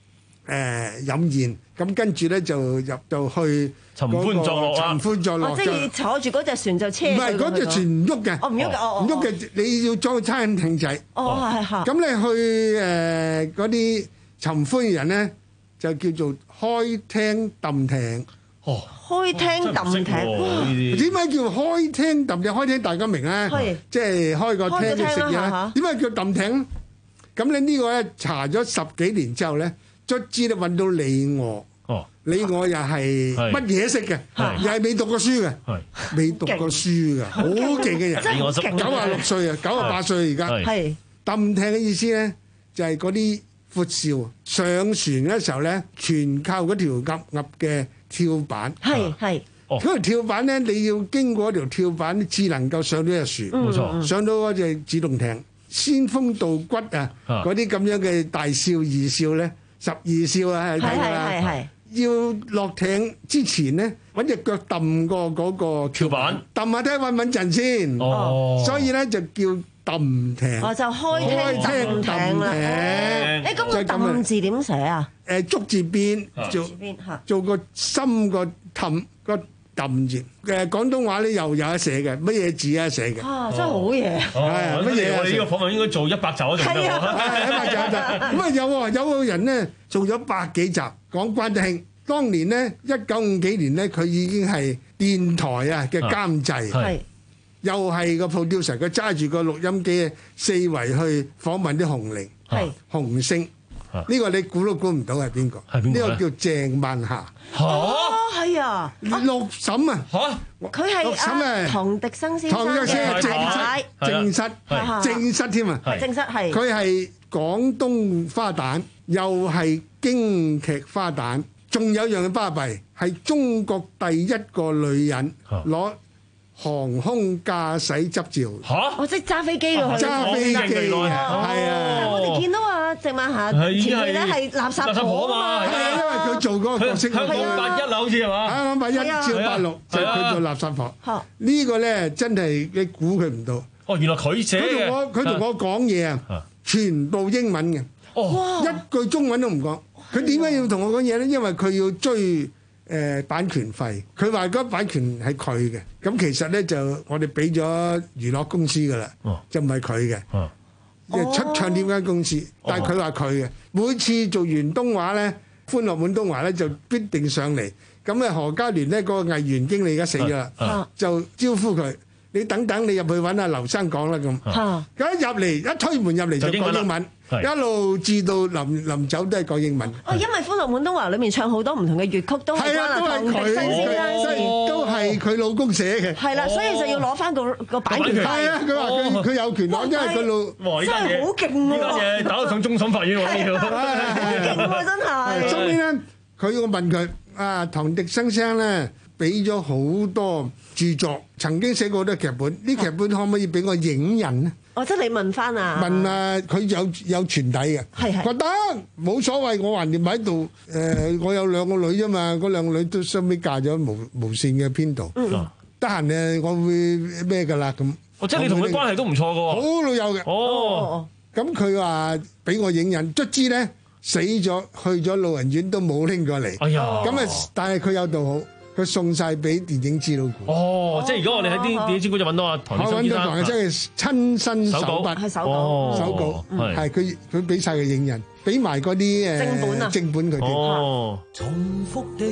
誒飲宴，咁跟住咧就入到去尋歡作樂啦， 尋歡作樂哦，即係坐住嗰隻船就車佢。 唔係嗰隻船唔喐嘅， 哦唔喐嘅，哦唔喐嘅，你要裝餐艇仔。 哦係係。 咁你去誒嗰啲尋歡嘅人咧，就叫做開廳揼艇。 哦， 開廳揼艇， 點解叫開廳揼艇？開廳大家明啦，即係開個廳食嘢啦。點解叫揼艇？咁你呢個咧查咗十幾年之後咧，卒之咧揾到李我。哦，李我又係乜嘢識嘅，又係未讀過書嘅，未讀過書嘅，好勁嘅人。九啊六歲啊，九啊八歲而家。係揼艇嘅意思咧，就係嗰啲闊少上船嘅時候咧，全靠嗰條鴨鴨嘅跳板。係係，嗰條跳板咧，你要經過條跳板，至能夠上到隻船。冇錯，上到嗰隻自動艇。仙風道骨啊，嗰啲咁樣嘅大少二少咧，十二少啊，係睇㗎啦。要落艇之前咧，揾隻腳揼過嗰個跳板，揼下睇下穩唔穩陣先。哦，所以咧就叫揼艇。哦，就開廳揼艇啦。誒，咁個揼字點寫啊？誒，竹字邊做做個心個氹個揼字。誒，廣東話咧又有得寫嘅，乜嘢字啊寫嘅？啊，真係好嘢！係乜嘢？我哋呢個訪問應該做一百集嗰種得喎。一百集就咁啊！有喎，有個人咧做咗百幾集講關德興。當年咧，一九五幾年咧，佢已經係電台啊嘅監製，又係個 producer，佢揸住個錄音機四圍去訪問啲紅伶、紅星。呢個你估都估唔到係邊個？係邊個？呢個叫鄭萬霞。哦，係啊，六嬸啊。嚇！佢係啊，唐迪生先生嘅正室，正室，正室添啊。正室係。佢係廣東花旦，又係京劇花旦。仲有樣嘅巴閉，係中國第一個女人攞航空駕駛執照。嚇！我即係揸飛機㗎，揸飛機㗎，係啊！我哋見到啊，鄭萬霞前面咧係垃圾婆啊嘛，係啊，因為佢做嗰個角色，香港八一啦，好似係嘛？香港八一至八六就係佢做垃圾婆。呢個咧真係你估佢唔到。哦，原來佢寫嘅。佢同我佢同我講嘢啊，全部英文嘅，一句中文都唔講。佢點解要同我講嘢咧？因為佢要追誒版權費。佢話嗰版權係佢嘅，咁其實咧就我哋俾咗娛樂公司噶啦，就唔係佢嘅。即係出唱片間公司，但係佢話佢嘅。每次做完東華咧，歡樂滿東華咧就必定上嚟。咁咧何家聯咧嗰個藝員經理而家死咗啦，就招呼佢。你等等，你入去揾阿劉生講啦咁。咁一入嚟，一推門入嚟就講英文，一路至到臨臨走都係講英文。哦，因為《歡樂滿東華》裏面唱好多唔同嘅粵曲都係啊，都係佢，都係佢老公寫嘅。係啦，所以就要攞翻個個版權。係啊，佢話佢佢有權攞，因為佢老真係好勁喎。呢單嘢打到上終審法院喎，要好勁喎，真係。終於咧，佢我問佢啊，唐迪生生咧。俾咗好多著作，曾經寫過好多劇本。呢劇本可唔可以俾我影印咧？哦，即係你問翻啊？問啊，佢有有傳底嘅，係係覺得冇所謂。我橫掂喺度，誒，我有兩個女啫嘛，嗰兩個女都收尾嫁咗無無線嘅編導。嗯，得閒誒，我會咩㗎啦咁。哦，即係你同佢關係都唔錯㗎喎。好老友嘅。哦，咁佢話俾我影印，卒之咧死咗，去咗老人院都冇拎過嚟。哎呀！咁啊，但係佢有道好。佢送晒俾電影資料館。哦，即係如果我哋喺啲電影資料館就揾到阿唐迪生先生，唐迪生係親身手筆，係手稿，手稿，係佢佢俾晒佢影印，俾埋嗰啲誒正本啊，正本佢哋。哦，重複地，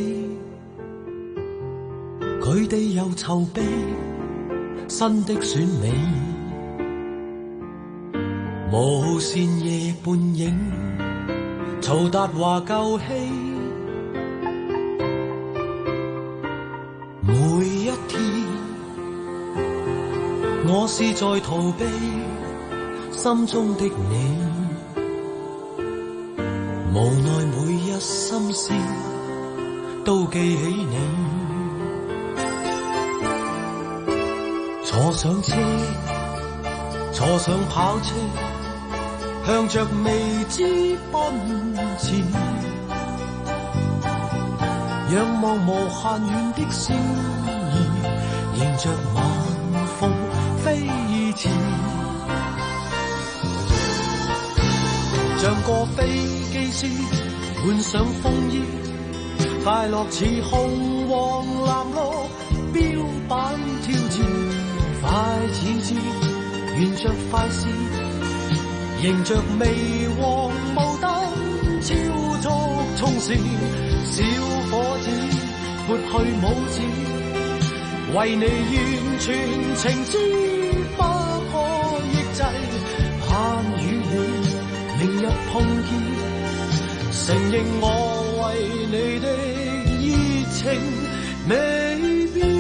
佢哋又籌備新的選美，無線夜半影，曹達華舊戲。每一天，我是在逃避心中的你，無奈每一心思都記起你。坐上車，坐上跑車，向着未知奔前。仰望無限遠的星兒，迎着晚風飛馳，像個飛機師換上風衣，快樂似紅黃藍綠標板挑戰，快似箭，沿着快線，迎着微黃霧燈，超速衝線，小伙子撥去拇指，為你完全情知，不可抑制，盼與你明日碰見。承認我為你的熱情未變。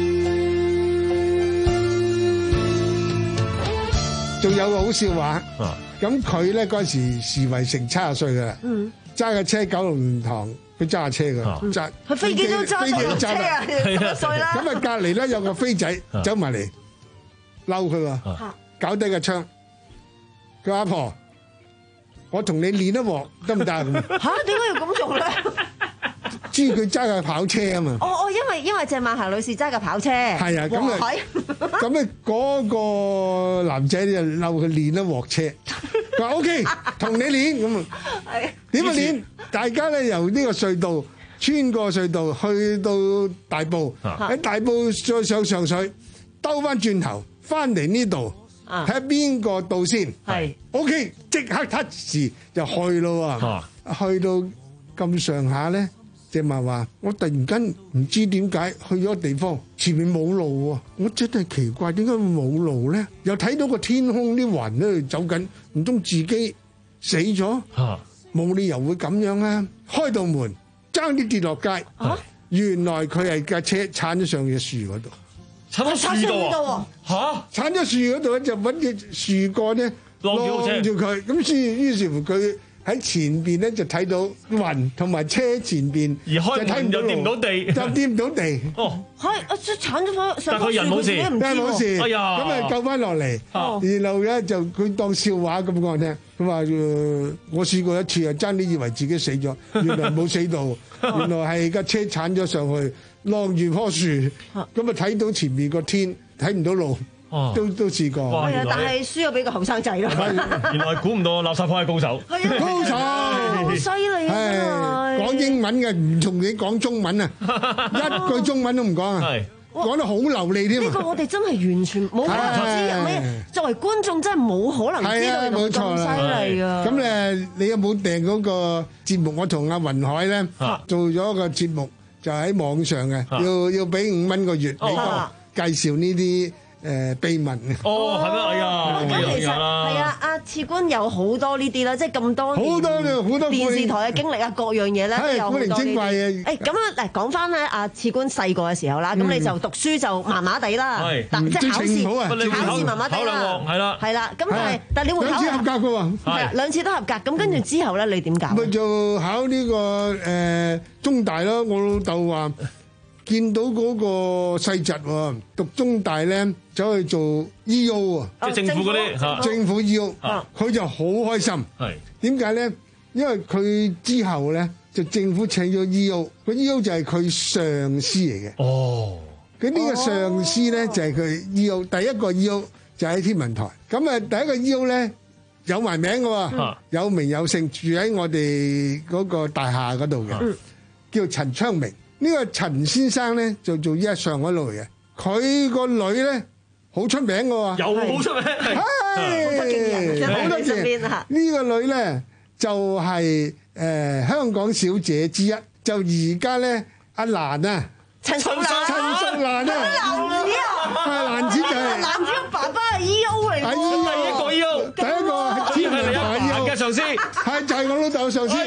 仲有個好笑話，咁佢咧嗰時時為成七十歲噶啦，揸架車九龍塘，佢揸架車噶，揸佢飛機都揸，飛機都揸啊，十歲啦。 咁啊隔離咧有個飛仔走埋嚟，嬲佢喎，搞低個槍，佢阿婆。我同你練一鑊得唔得？嚇？點解要咁做咧？ 知佢揸架跑車啊嘛！ 哦哦，因為因為鄭曼霞女士揸架跑車。係啊，咁啊，咁咧嗰個男仔就嬲佢練一鑊車。佢話 O K， 同你練咁啊。係。點樣練？大家咧由呢個隧道穿過隧道去到大埔，喺大埔再上上水，兜翻轉頭翻嚟呢度。睇下邊個到先，係 OK， 即刻 touch 就去咯喎，啊、去到咁上下咧，鄭曼話：我突然間唔知點解去咗個地方，前面冇路喎，我真係奇怪點解會冇路咧？又睇到個天空啲雲喺度走緊，唔通自己死咗？冇理由會咁樣啊！開道門，爭啲跌落街，啊、原來佢係架車鏟咗上嘅樹嗰度。 鏟咗樹度啊！嚇！ 鏟咗樹嗰度咧，就揾隻樹幹咧晾住佢，咁所以於是乎佢喺前邊咧就睇到雲同埋車前邊， 而開門又掂唔到地， 就掂唔到地。 哦，係啊！即係鏟咗翻上棵樹， 佢自己唔知冇事。 哎呀！ 咁啊救翻落嚟，然後咧就佢當笑話咁講我聽。佢話：我試過一次啊，爭啲以為自己死咗，原來冇死到，原來係架車鏟咗上去。晾住棵樹，咁啊睇到前面個天，睇唔到路，哦、都都試過。 係啊，但係輸咗俾個後生仔啦。 原來估唔到垃圾派高手， 係啊，高手好犀利啊！ 講英文嘅唔同你講中文啊，一句中文都唔講啊，講得好流利添。 呢個我哋真係完全冇可能知，作為觀眾真係冇可能知道咁犀利啊！ 咁誒，你有冇訂嗰個節目？我同阿雲海咧做咗個節目。就喺網上嘅，要要俾五蚊個月，你介紹呢啲誒秘聞。 哦，係咩？哎呀， 咁其實係啊，阿次官有好多呢啲啦，即係咁多好多好多電視台嘅經歷啊，各樣嘢咧都有好多呢啲。古靈精怪嘅。誒咁啊，嗱講翻咧，阿次官細個嘅時候啦，咁你就讀書就麻麻地啦，但即係考試考試麻麻地啦， 係啦， 係啦，咁但係但係你會考兩次合格嘅喎， 係兩次都合格，咁跟住之後咧，你點搞？ 咪就考呢個誒中大咯，我老豆話。見到嗰個細侄喎，讀中大咧，走去做 E O 啊， 即係政府嗰啲， 政府 E O，佢就好開心。係點解咧？因為佢之後咧就政府請咗 E O，個 E O 就係佢上司嚟嘅。哦，佢呢個上司咧就係佢 E O，第一個 E O 就喺天文台。咁啊，第一個 E O 咧有埋名嘅喎，有名有姓，住喺我哋嗰個大廈嗰度嘅，叫陳昌明。呢個陳先生咧就做依家上海路嘅，佢個女咧好出名嘅喎， 又好出名，係好多勁人，好多勁。呢個女咧就係誒香港小姐之一，就而家咧阿蘭啊， 陳淑蘭， 陳淑蘭啊， 蘭子啊， 係蘭子就係蘭子爸爸係 E O 嚟嘅， 係第一個 E O， 第一個係天文台 E O 嘅上司， 係就係我老豆上司，所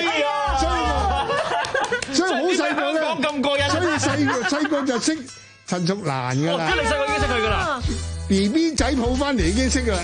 以所以好細個咧， 咁過癮， 所以細細個就識陳淑蘭㗎啦。 即係你細個已經識佢㗎啦 ，B B 仔抱翻嚟已經識㗎啦。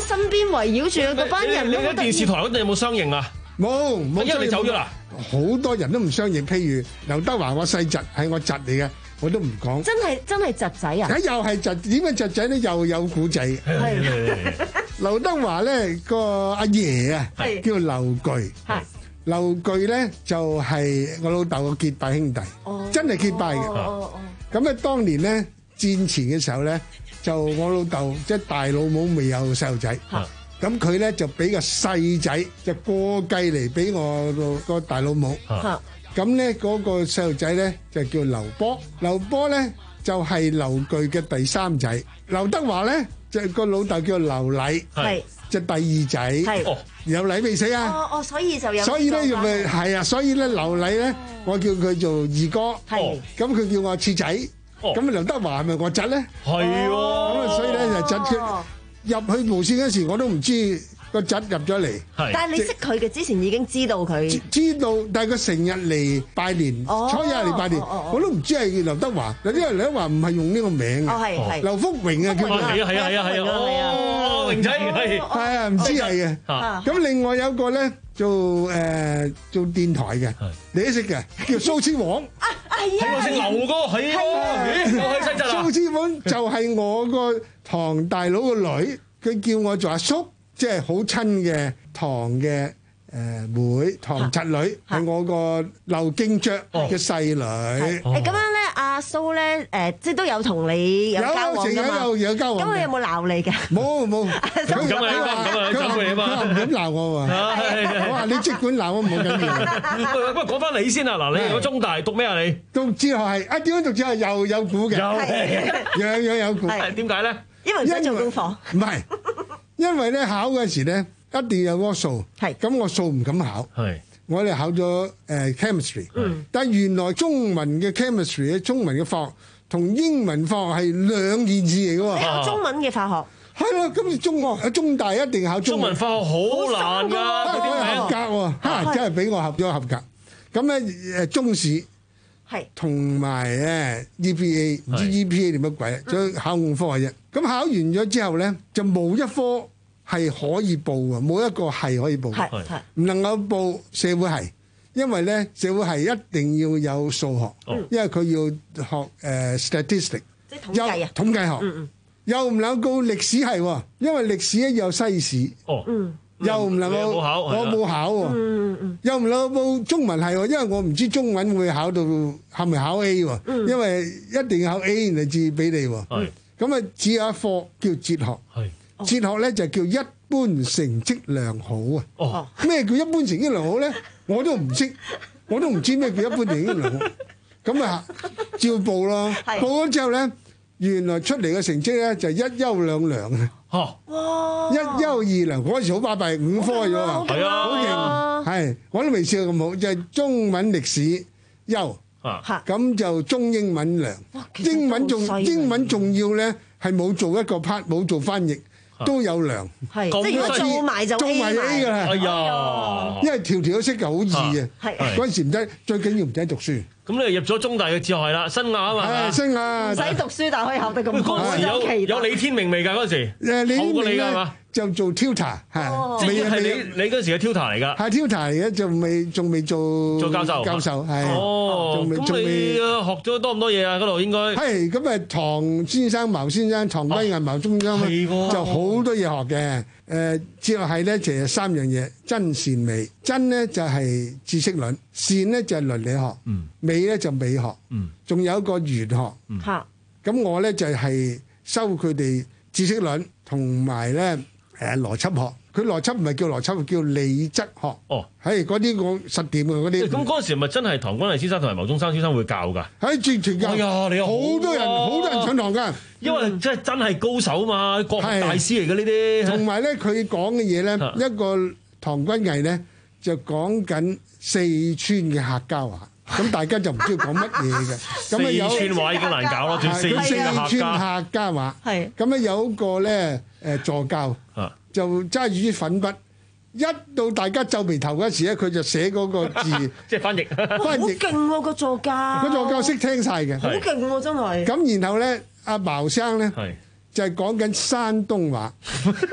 身邊圍繞住嗰班人。 你喺電視台嗰陣有冇相認啊？ 冇冇， 因為你走咗啦。 好多人都唔相認，譬如劉德華我細侄係我侄嚟嘅，我都唔講。 真係真係侄仔啊！ 又係侄，點解侄仔咧又有古仔？係劉德華咧個阿爺啊，叫劉巨。係劉巨咧就係我老豆個結拜兄弟，真係結拜嘅。咁咧當年咧戰前嘅時候咧，就我老豆即係大老母未有細路仔。咁佢咧就俾個細仔就過繼嚟俾我個大老母，咁咧嗰個細路仔咧就叫劉波，劉波咧就係劉巨嘅第三仔，劉德華咧就個老豆叫劉禮，係就第二仔，係有禮未死啊！ 哦哦，所以就有， 所以咧咪係啊，所以咧劉禮咧我叫佢做二哥，係咁佢叫我次仔，咁劉德華係咪我侄咧？係喎，咁啊所以咧就侄佢。入去無線嗰時，我都唔知個侄入咗嚟。 但係你識佢嘅之前已經知道佢。 知道，但係佢成日嚟拜年，初一嚟拜年，我都唔知係劉德華。嗱，因為劉德華唔係用呢個名嘅。哦，係係。劉福榮啊，叫佢。係啊係啊係啊係啊！哦，榮仔係。係啊，唔知係嘅。咁另外有個咧做誒做電台嘅，你都識嘅，叫蘇千黃。啊係啊！係我姓劉個，係啊！咦，我喺西澤啊！蘇千黃就係我個堂大佬個女，佢叫我做阿叔，即係好親嘅堂嘅誒妹，堂侄女，係我個劉敬爵嘅細女。誒咁樣咧，阿蘇咧誒，即係都有同你有交往㗎嘛？ 有有有交往。咁佢有冇鬧你㗎？ 冇冇。 咁啊咁啊咁啊，咁佢啊嘛。 佢唔敢鬧我喎。我話你即管鬧我冇緊要。 不過講翻你先啊，嗱，你個中大讀咩啊？你讀哲學係啊？點樣讀哲學又有估嘅？有樣樣有估。 係點解咧？ 因為唔使做功課。 唔係，因為咧考嗰時咧一定有嗰數。係。咁我數唔敢考。係。我哋考咗誒 chemistry。嗯。但係原來中文嘅 chemistry 咧，中文嘅化學同英文化學係兩件事嚟嘅喎。 你考中文嘅化學。 係咯，咁中學中大一定考中文。 中文化學好難㗎， 嗰啲合格喎，嚇真係俾我合咗合格。咁咧誒中史。係同埋咧 E P A 唔知 E P A 點乜鬼，就考五科嘅啫。咁考完咗之後咧，就冇一科係可以報嘅，冇一個係可以報。係係唔能夠報社會系，因為咧社會系一定要有數學，因為佢要學誒 statistic， 即係統計啊， 統計學。嗯嗯。又唔能夠報歷史系，因為歷史咧有西史。哦。嗯。又唔能夠，我冇考喎。嗯嗯又唔能夠報中文系喎，因為我唔知中文會考到係咪考 A 喎。嗯、因為一定要考 A 人哋至俾你喎。咁啊，只有一科叫哲學。係。哲學咧就叫一般成績良好啊。哦。咩叫一般成績良好咧？我都唔識，我都唔知咩叫一般成績良好。咁啊，照報咯。係。報咗之後咧，原來出嚟嘅成績咧就一優兩良啊。嚇！哇！一優二良嗰時好巴閉，五科咗啊！係啊，好勁！係，我都未試過咁好，就係中文歷史優啊，咁就中英文良。英文仲英文仲要咧，係冇做一個 part， 冇做翻譯，都有良。係， 即係如果做埋就 A 埋。做埋 A 㗎啦。哎呀！因為條條都識嘅，好易嘅。係。嗰陣時唔使，最緊要唔使讀書。 咁你入咗中大嘅哲學系啦，新亞啊嘛， 係新亞， 唔使讀書但可以考得咁高。 嗰陣時有有李天命未㗎？嗰陣時誒李天命係嘛？ 就做 tutor 係， 即係係你你嗰陣時嘅 tutor 嚟㗎。 係 tutor 嚟嘅，仲未仲未做做教授。 教授係。 哦，咁你學咗多唔多嘢啊？嗰度應該係咁誒，唐先生、茅先生、唐君毅、茅中生就好多嘢學嘅。誒哲學系咧，其實三樣嘢：真善美。真咧就係知識論，善咧就係倫理學，美咧就美學，仲有一個玄學。嚇！咁我咧就係收佢哋知識論同埋咧誒邏輯學。佢邏輯唔係叫邏輯，叫理則學。哦，係嗰啲我實掂嘅嗰啲。 咁嗰陣時咪真係唐君毅先生同埋牟宗三先生會教㗎？ 喺全全教。哎呀，你好多人好多人上堂㗎。 因為真係真係高手嘛，國學大師嚟嘅呢啲。 同埋咧，佢講嘅嘢咧，一個唐君毅咧就講緊四川嘅客家話，咁大家就唔知佢講乜嘢嘅。咁啊有四川話已經難搞咯，仲四川客家話。係。咁咧有個咧誒助教。就揸住啲粉筆，一到大家皺眉頭嗰時咧，佢就寫嗰個字， 即係翻譯。 翻譯。 好勁喎個助教！ 個助教識聽晒嘅。 好勁喎真係。 咁然後咧，阿茅生咧就係講緊山東話。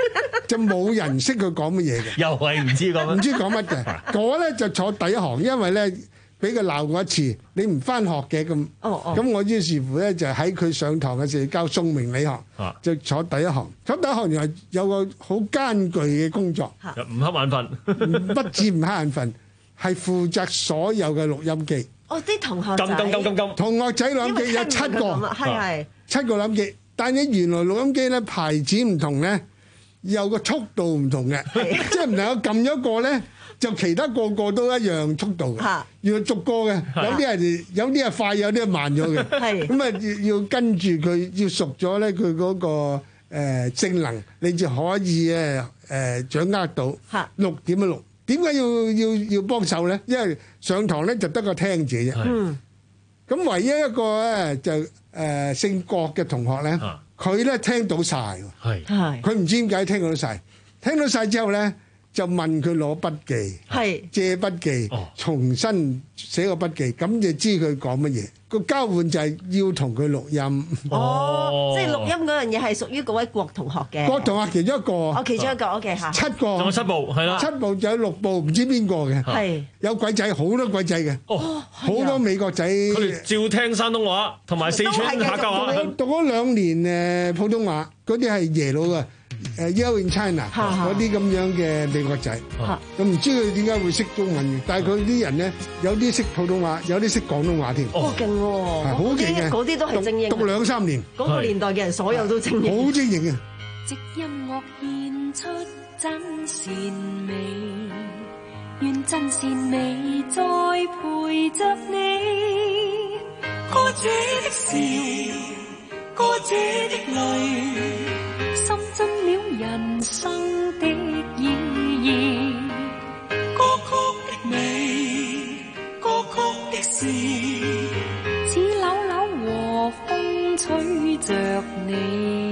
就冇人識佢講乜嘢嘅， 又係唔知講乜， 唔知講乜嘅。我咧就坐第一行，因為咧俾佢鬧過一次，你唔翻學嘅咁。 哦哦。 咁我於是乎咧就喺佢上堂嘅時候教宋明理學，就坐第一行。坐第一行原來有個好艱巨嘅工作， 唔瞌眼瞓， 不止唔瞌眼瞓，係負責所有嘅錄音機。 哦，啲同學仔， 撳撳撳撳撳， 同學仔錄音機有七個， 係係七個錄音機，但係原來錄音機咧牌子唔同咧，有個速度唔同嘅，即係唔能夠撳咗一個咧，就其他個個都一樣速度嘅。原來逐個嘅，有啲係有啲係快，有啲係慢咗嘅。係咁啊，要要跟住佢，要熟咗咧，佢嗰個誒性能，你就可以誒誒掌握到錄點樣錄。點解要要要幫手咧？因為上堂咧就得個聽字啫。嗯。咁唯一一個咧就誒姓郭嘅同學咧，佢咧聽到晒喎。係。係。佢唔知點解聽到晒，聽到晒之後咧就問佢攞筆記，係借筆記，重新寫個筆記，咁就知佢講乜嘢。個交換就係要同佢錄音。 哦，即係錄音嗰樣嘢係屬於嗰位郭同學嘅。郭同學其中一個。哦，其中一個 OK 嚇。七個。仲有七部係啦。七部就有六部唔知邊個嘅。係。有鬼仔，好多鬼仔嘅。哦。好多美國仔。 佢哋照聽山東話同埋四川客家話。 讀咗兩年誒普通話，嗰啲係耶魯嘅。誒 Yale in China 嗰啲咁樣嘅美國仔，咁唔知佢點解會識中文嘅？但係佢啲人咧，有啲識普通話，有啲識廣東話添。 哦，勁喎！ 好勁嘅， 嗰啲都係精英。 讀兩三年， 嗰個年代嘅人，所有都精英。 好精英嘅。 藉音樂獻出真善美，願真善美再陪着你。歌者的笑，歌者的淚。深盡了人生的意義，歌曲的美，歌曲的詩，似柳柳和風吹着你。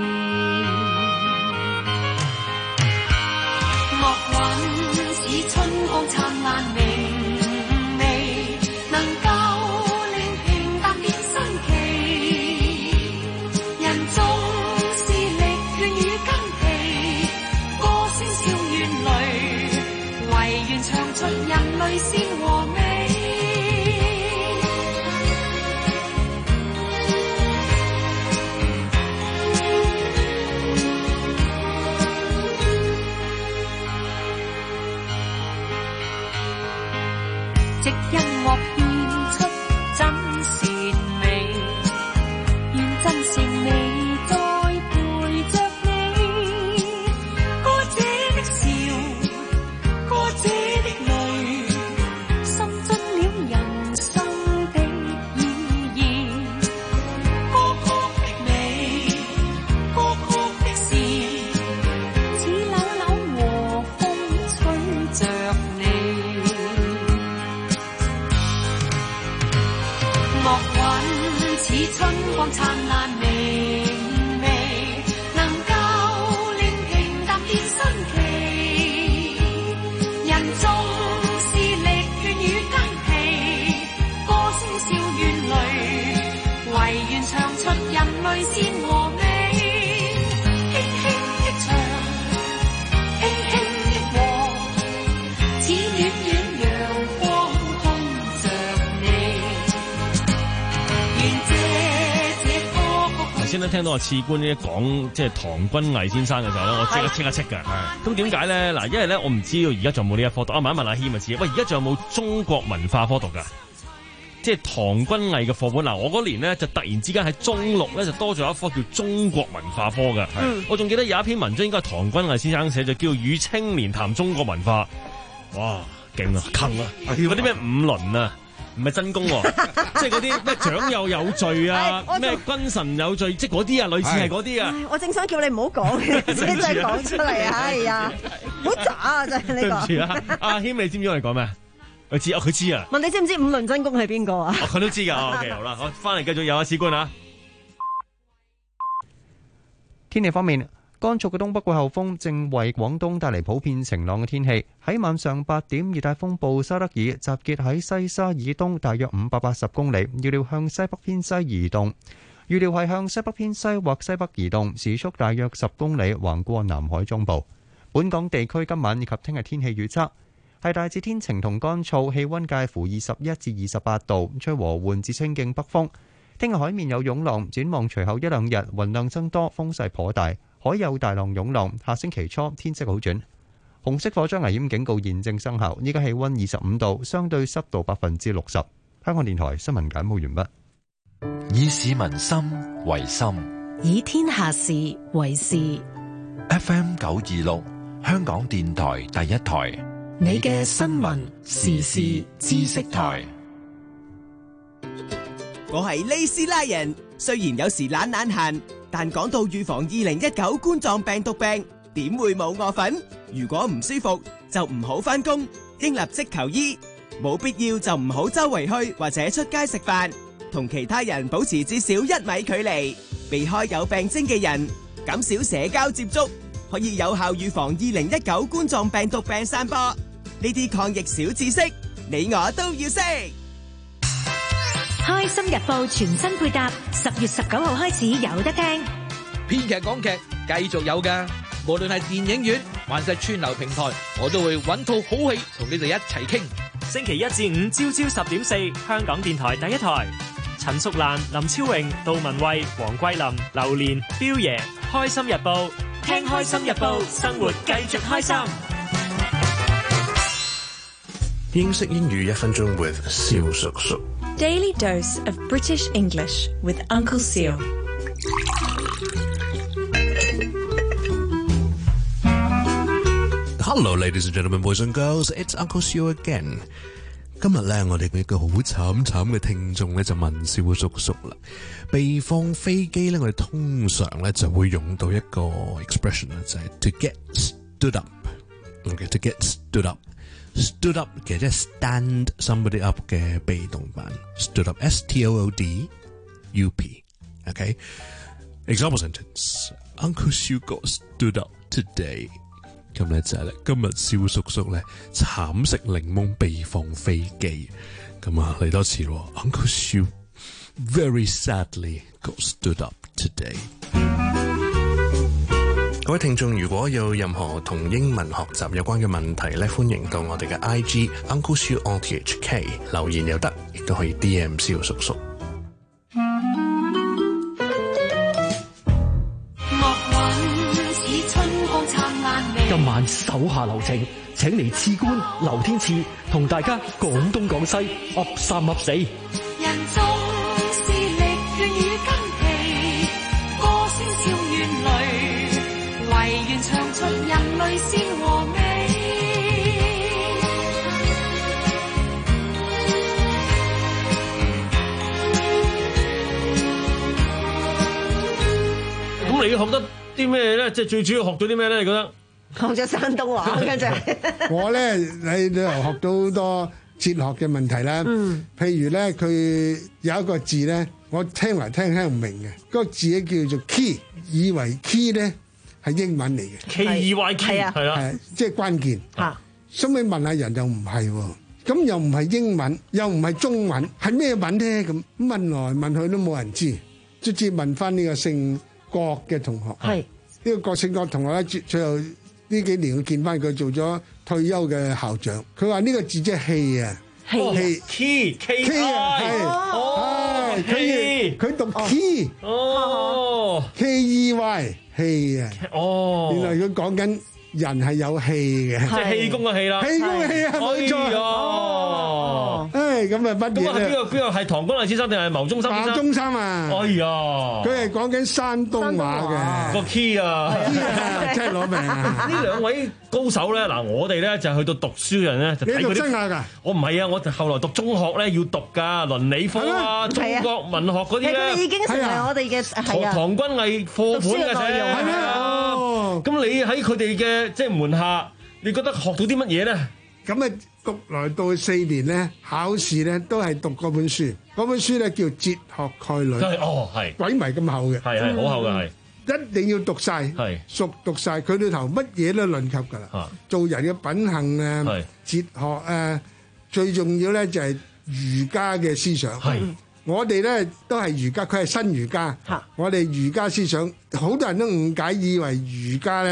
樂韻似春光燦爛明媚，能夠令平淡變新奇，人中唱出人類善和美，藉音樂獻出真善美，願真善美再陪着你。歌者的笑，歌者春光燦爛明媚，能夠令平淡變新奇。人縱是力勸與筋疲，歌聲笑怨淚，唯願唱出人類善和美。輕輕的唱，輕輕的和，似暖暖陽光空着你。 頭先咧聽到阿次官呢講即係唐君毅先生嘅時候咧，我即刻即刻戚㗎。咁點解咧？嗱，因為咧我唔知道而家仲有冇呢一科讀。啊，問一問阿軒咪知。喂，而家仲有冇中國文化科讀㗎？即係唐君毅嘅課本。嗱，我嗰年咧就突然之間喺中六咧就多咗一科叫中國文化科嘅。嗯、我仲記得有一篇文章應該係唐君毅先生寫，就叫《與青年談中國文化》。哇，勁啊，坑啊！嗰啲咩五倫啊？唔係真功喎，即係嗰啲咩長幼有序啊，咩君臣有序，即係嗰啲啊，類似係嗰啲啊。 我正想叫你唔好講，自己真係講出嚟啊！哎呀，好渣啊！真係呢個。 對唔住啊，阿謙，你知唔知我哋講咩？佢知啊，佢知啊。 問你知唔知五倫真功係邊個啊？ 佢都知㗎。OK，好啦，我翻嚟繼續有阿史官啊。 天氣方面。乾燥嘅東北季候風正為廣東帶嚟普遍晴朗嘅天氣。喺晚上八點，熱帶風暴沙德爾集結喺西沙以東大約五百八十公里，預料向西北偏西移動。預料係向西北偏西或西北移動，時速大約十公里，橫過南海中部。 本港地區今晚以及聽日天氣預測係大致天晴同乾燥，氣溫介乎二十一至二十八度，吹和緩至清勁北風。聽日海面有湧浪，展望隨後一兩日雲量增多，風勢頗大，海有大浪湧浪。下星期初天色好轉。紅色火災危險警告現正生效。依家氣溫二十五度，相對濕度百分之六十。香港電台新聞簡報完畢。 以市民心為心， 以天下事為事。 F M 九二六，香港電台第一台， 你嘅新聞時事知識台。 我係利斯拉人，雖然有時懶懶閒，但講到預防二零一九冠狀病毒病，點會冇我份？如果唔舒服，就唔好返工，應立即求醫。冇必要就唔好周圍去或者出街食飯，同其他人保持至少一米距離，避開有病徵嘅人，減少社交接觸，可以有效預防二零一九冠狀病毒病散播。呢啲抗疫小知識，你我都要識。 開心日報全新配搭，十月十九號開始有得聽。 編劇港劇繼續有㗎，無論係電影院還是串流平台，我都會揾套好戲同你哋一齊傾。 星期一至五朝朝十點四，香港電台第一台。陳淑蘭、林超榮、杜文蔚、黃桂林、榴蓮、彪爺，開心日報，聽開心日報，生活繼續開心。 英式英語一分鐘 with 蕭叔叔。 Daily dose of British English with Uncle Seal. Hello, ladies and gentlemen, boys and girls. It's Uncle Seal again. 今日咧，我哋一個好慘慘嘅聽眾咧，就問蕭叔叔啦。被放飛機咧，我哋通常咧就會用到一個 expression 咧，就係 to get stood up. Okay, to get stood up.Stood up 其實即係 stand somebody up 嘅被動版 ，stood up S T O O D U P，OK？、Okay? Example sentence: Uncle Siu got stood up today。咁咧就係咧，今日蕭叔叔咧慘食檸檬被放飛機。咁啊嚟多次咯 ，Uncle Siu very sadly got stood up today。各位聽眾，如果有任何同英文學習有關嘅問題咧，歡迎到我哋嘅 I G Uncle Siu R T H K 留言又得，亦都可以 D M 蕭叔叔。 今晚手下留情，請嚟次官劉天賜同大家講東講西，噏三噏四。 人總是力勸與筋疲，歌聲笑怨淚，唯願唱出人類善和美。 咁你學得啲咩咧？即係最主要學到啲咩咧？你覺得？ 學咗山東話，跟住我咧喺旅遊學到好多哲學嘅問題啦。嗯，譬如咧，佢有一個字咧，我聽嚟聽聽唔明嘅，嗰個字咧叫做 key， 以為 key 咧係英文嚟嘅 ，K E Y key 係啦， 係即係關鍵。嚇，所以問下人又唔係喎，咁又唔係英文，又唔係中文，係咩文咧？咁問來問去都冇人知，直接問翻呢個姓郭嘅同學。係呢個郭姓郭同學咧，最後。呢幾年我見翻佢做咗退休嘅校長，佢話呢個字即係氣啊，氣 key K 啊，係，佢佢讀 key，哦 K E Y 氣啊，哦，原來佢講緊人係有氣嘅， 即係氣功嘅氣啦， 氣功嘅氣啊，冇錯。哦，誒咁啊，乜嘢咧？咁啊，邊個邊個係唐君毅先生定係牟宗三先生？ 牟宗三啊！ 哎呀， 佢係講緊山東話嘅個 key 啊， 真係攞命啊！ 呢兩位高手咧，嗱我哋咧就去到讀書人咧就睇嗰啲。你讀真㗎？我唔係啊，我後來讀中學咧要讀㗎，倫理科啊、中國文學嗰啲咧。 佢已經成為我哋嘅係啊。 唐君毅課本嘅內容係咩？哦，咁你喺佢哋嘅即係門下，你覺得學到啲乜嘢咧？ 咁啊，讀來到四年咧，考試咧都係讀嗰本書。嗰本書咧叫《哲學概論》。 哦，係。 鬼迷咁厚嘅。 係係好厚嘅係。 一定要讀晒，熟讀晒，佢裏頭乜嘢都論及㗎啦。做人嘅品行啊，哲學啊，最重要咧就係儒家嘅思想。我哋咧都係儒家，佢係新儒家。我哋儒家思想，好多人都誤解以為儒家咧。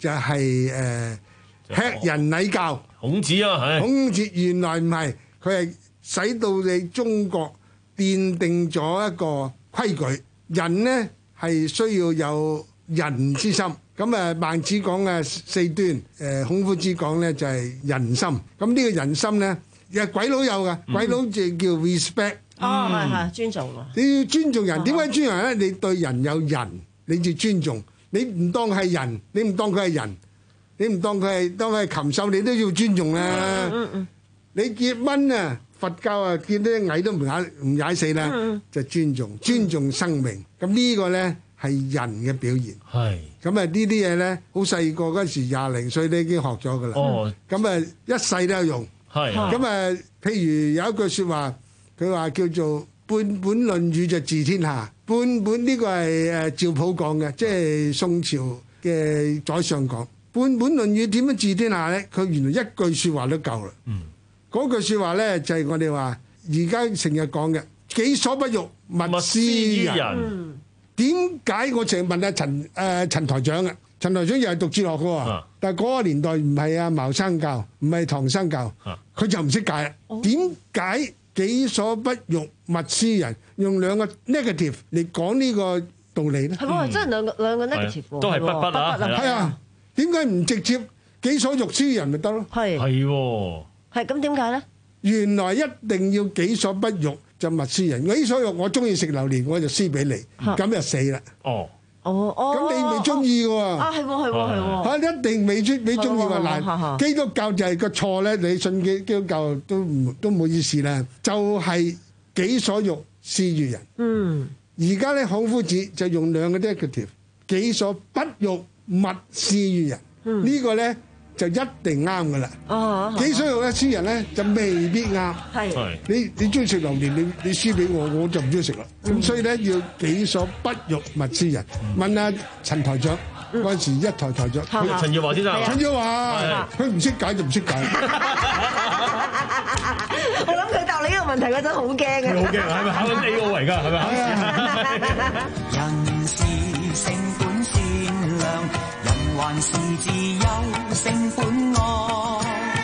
就係、誒、吃人禮教。 孔子啊，係孔子原來唔係，佢係使到你中國奠定咗一個規矩，人呢係需要有仁之心。咁啊，孟子講嘅四端，誒孔夫子講咧就係仁心。咁呢個仁心咧，又鬼佬有嘅，鬼佬就叫 respect。 哦，係係尊重啊！ 你要尊重人，點解尊重人咧？你對人有仁，你就尊重。你唔當係人，你唔當佢係人，你唔當佢係當佢係禽獸，你都要尊重啦。嗯嗯嗯。你結蚊啊，佛教啊，見到啲蟻都唔踩唔踩死啦，嗯嗯就尊重，尊重生命。咁呢個咧係人嘅表現。係。咁啊，呢啲嘢咧，好細個嗰時廿零歲都已經學咗㗎啦。哦。咁啊，一世都有用。係。咁啊，譬如有一句説話，佢話叫做半本《論語》就治天下。半本呢個係誒趙普講嘅，即係宋朝嘅宰相講。半本《論語》點樣治天下咧？佢原來一句説話都夠啦。嗯。嗰句説話咧就係我哋話而家成日講嘅，己所不欲，勿施於人。點解我成日問阿陳誒陳台長啊？陳台長又係讀哲學嘅喎，但係嗰個年代唔係阿茅生教，唔係唐生教，佢就唔識解啦。點解己所不欲，勿施於人？用兩個 negative 嚟講呢個道理咧？係喎，真係兩個兩個 negative 喎，都係不不啊，係啊。點解唔直接己所欲施於人咪得咯？係係喎，係咁點解咧？原來一定要己所不欲就勿施人。己所欲，我中意食榴蓮，我就施俾你，咁就死啦。哦哦哦，咁你未中意嘅喎？啊係喎係喎係喎，嚇一定未中未中意話嗱，基督教就係個錯咧。你信基基督教都唔都冇意思啦，就係己所欲施於人。嗯，而家咧孔夫子就用兩個 negative， 己所不欲勿施於人。呢個咧就一定啱噶啦。哦，己所欲咧施人咧就未必啱。係，你你中意食榴蓮，你你輸俾我，我就唔中意食啦。咁所以咧要己所不欲勿施人。問下陳台長嗰陣時，一台台長陳耀華先生，陳耀華佢唔識解就唔識解。 我諗佢答你呢個問題嗰陣好驚嘅。 好驚，係咪考緊 A O 嚟㗎？係咪？ 人是性本善良，人還是自有性本惡。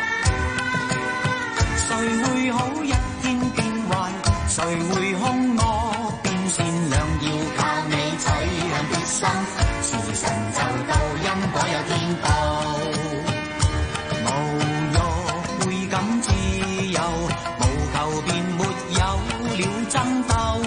誰會好一天變壞？誰會兇惡變善良？要靠你取向決心，時辰就到，因果有天報。無欲會感自由，無求便沒有了爭鬥。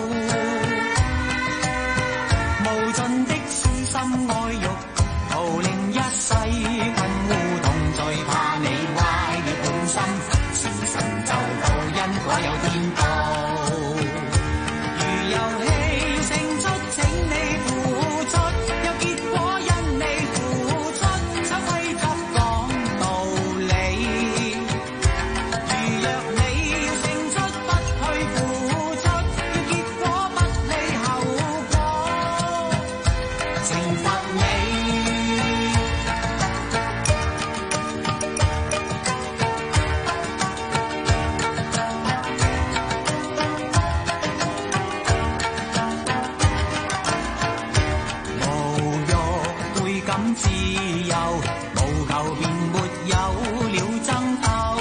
無盡的私心愛欲，徒令一世困烏痛，最怕你壞了本心。時辰就到，因果有天報。如遊戲勝出，請你付出，有結果因你付出，抽規則講道理。如若你要勝出，不去付出，要結果不理後果，懲罰你。無欲會感自由，無求便沒有了爭鬥。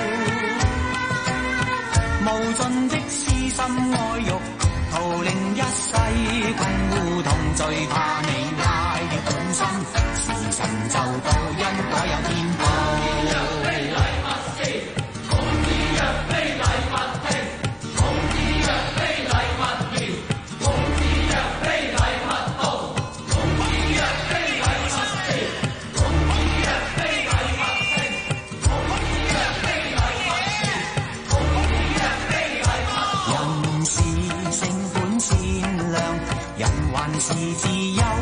無盡的私心愛欲，徒令一世困烏痛，最怕你壞了本心。時辰就到，因果有天報。人是性本善良，人還是自由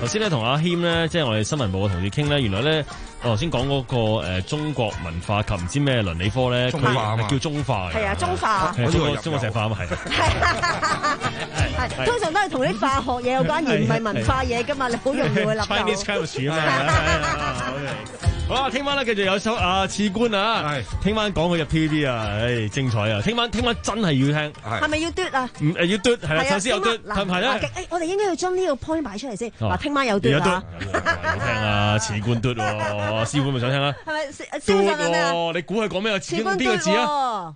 先咧同阿謙咧，即係我哋新聞部嘅同事傾咧，原來咧我頭先講嗰個誒中國文化及唔知咩倫理科咧，佢係叫中化嘅。 係啊，中化。 係中國中國石化啊嘛，係。 係通常都係同啲化學嘢有關，而唔係文化嘢噶嘛，你好容易會諗到。 Chinese chemistry 啊嘛。好啦，聽晚咧繼續有首啊次官啊，聽晚講佢入 T V B 啊，唉精彩啊！聽晚聽晚真係要聽， 係咪要嘟啊？ 唔誒要嘟係啦，首先有嘟係咪咧？ 誒我哋應該要將呢個 point 擺出嚟先。嗱，聽晚有嘟啊！ 好聽啊，次官嘟喎，師傅咪想聽啦。 係咪師傅想聽咩啊？ 你估佢講咩啊？次官邊個字啊？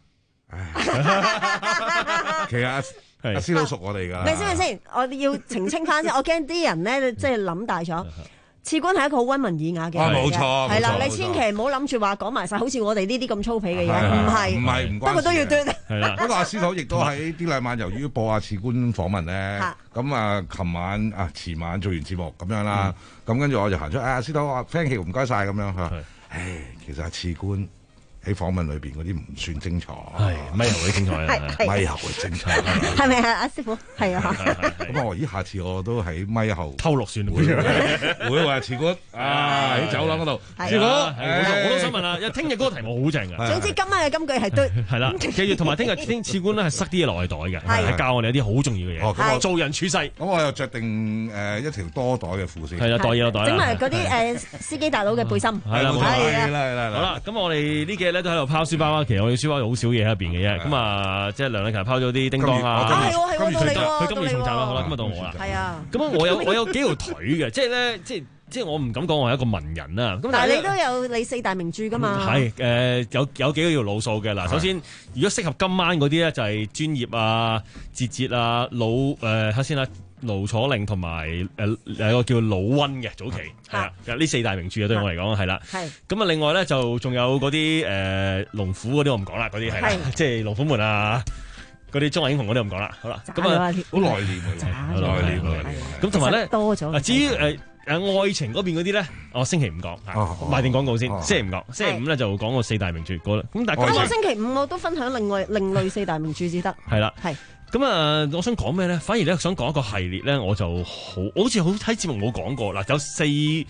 其實阿阿師佬熟我哋㗎。 咪先咪先，我哋要澄清翻先，我驚啲人咧即係諗大咗。次官係一個好溫文爾雅嘅人， 冇錯， 係啦，你千祈唔好諗住話講埋晒，好似我哋呢啲咁粗鄙嘅嘢，唔係， 唔係唔關， 不過都要端。 係啦，不過阿師佬亦都喺呢兩晚，由於播阿次官訪問咧，咁啊，琴晚啊，前晚做完節目咁樣啦，咁跟住我就行出，啊，阿師佬話 thank you 唔該晒咁樣嚇，唉，其實阿次官喺訪問裏邊嗰啲唔算精彩， 係咪後嘅精彩啊？ 咪後嘅精彩， 係咪啊？阿師傅係啊， 咁我咦，下次我都喺咪後偷錄算會會話次官啊喺走廊嗰度， 師傅，我都想問啦，聽日嗰個題目好正嘅， 總之今晚嘅金句係對， 係啦，記住同埋聽日聽次官咧係塞啲嘢落去袋嘅，係教我哋一啲好重要嘅嘢，做人處世。咁我又着定誒一條多袋嘅褲先， 係啦，袋嘢落袋， 整埋嗰啲誒司機大佬嘅背心， 係啦， 係啦，係啦，好啦，咁我哋呢幾日咧都喺度拋書包啦，其實我哋書包好少嘢喺入邊嘅啫，咁啊，即係梁禮勤拋咗啲叮當啊， 係喎係喎，到你喎， 佢今年重站啦，好啦，今日到我啦， 係啊， 咁我有我有幾條腿嘅，即係咧，即係即係我唔敢講我係一個文人啦，咁但係你都有你四大名著噶嘛， 係誒有有幾條路數嘅嗱，首先如果適合今晚嗰啲咧就係專業啊、節節啊、老誒睇先啦。盧楚玲同埋誒誒個叫老溫嘅早期係啊，呢四大名著啊對我嚟講係啦。係咁啊，另外咧就仲有嗰啲誒龍虎嗰啲我唔講啦，嗰啲係啦，即係龍虎門啊，嗰啲中華英雄嗰啲我唔講啦。好啦，咁啊好內斂啊，內斂啊。 咁同埋咧多咗。 至於誒誒愛情嗰邊嗰啲咧，我星期五講，賣定廣告先。星期五講，星期五咧就講個四大名著嗰啦。咁但係我星期五我都分享另外另類四大名著至得。 係啦， 係。 咁啊，我想講咩咧？反而咧想講一個系列咧，我就好，好似好喺節目冇講過嗱，有四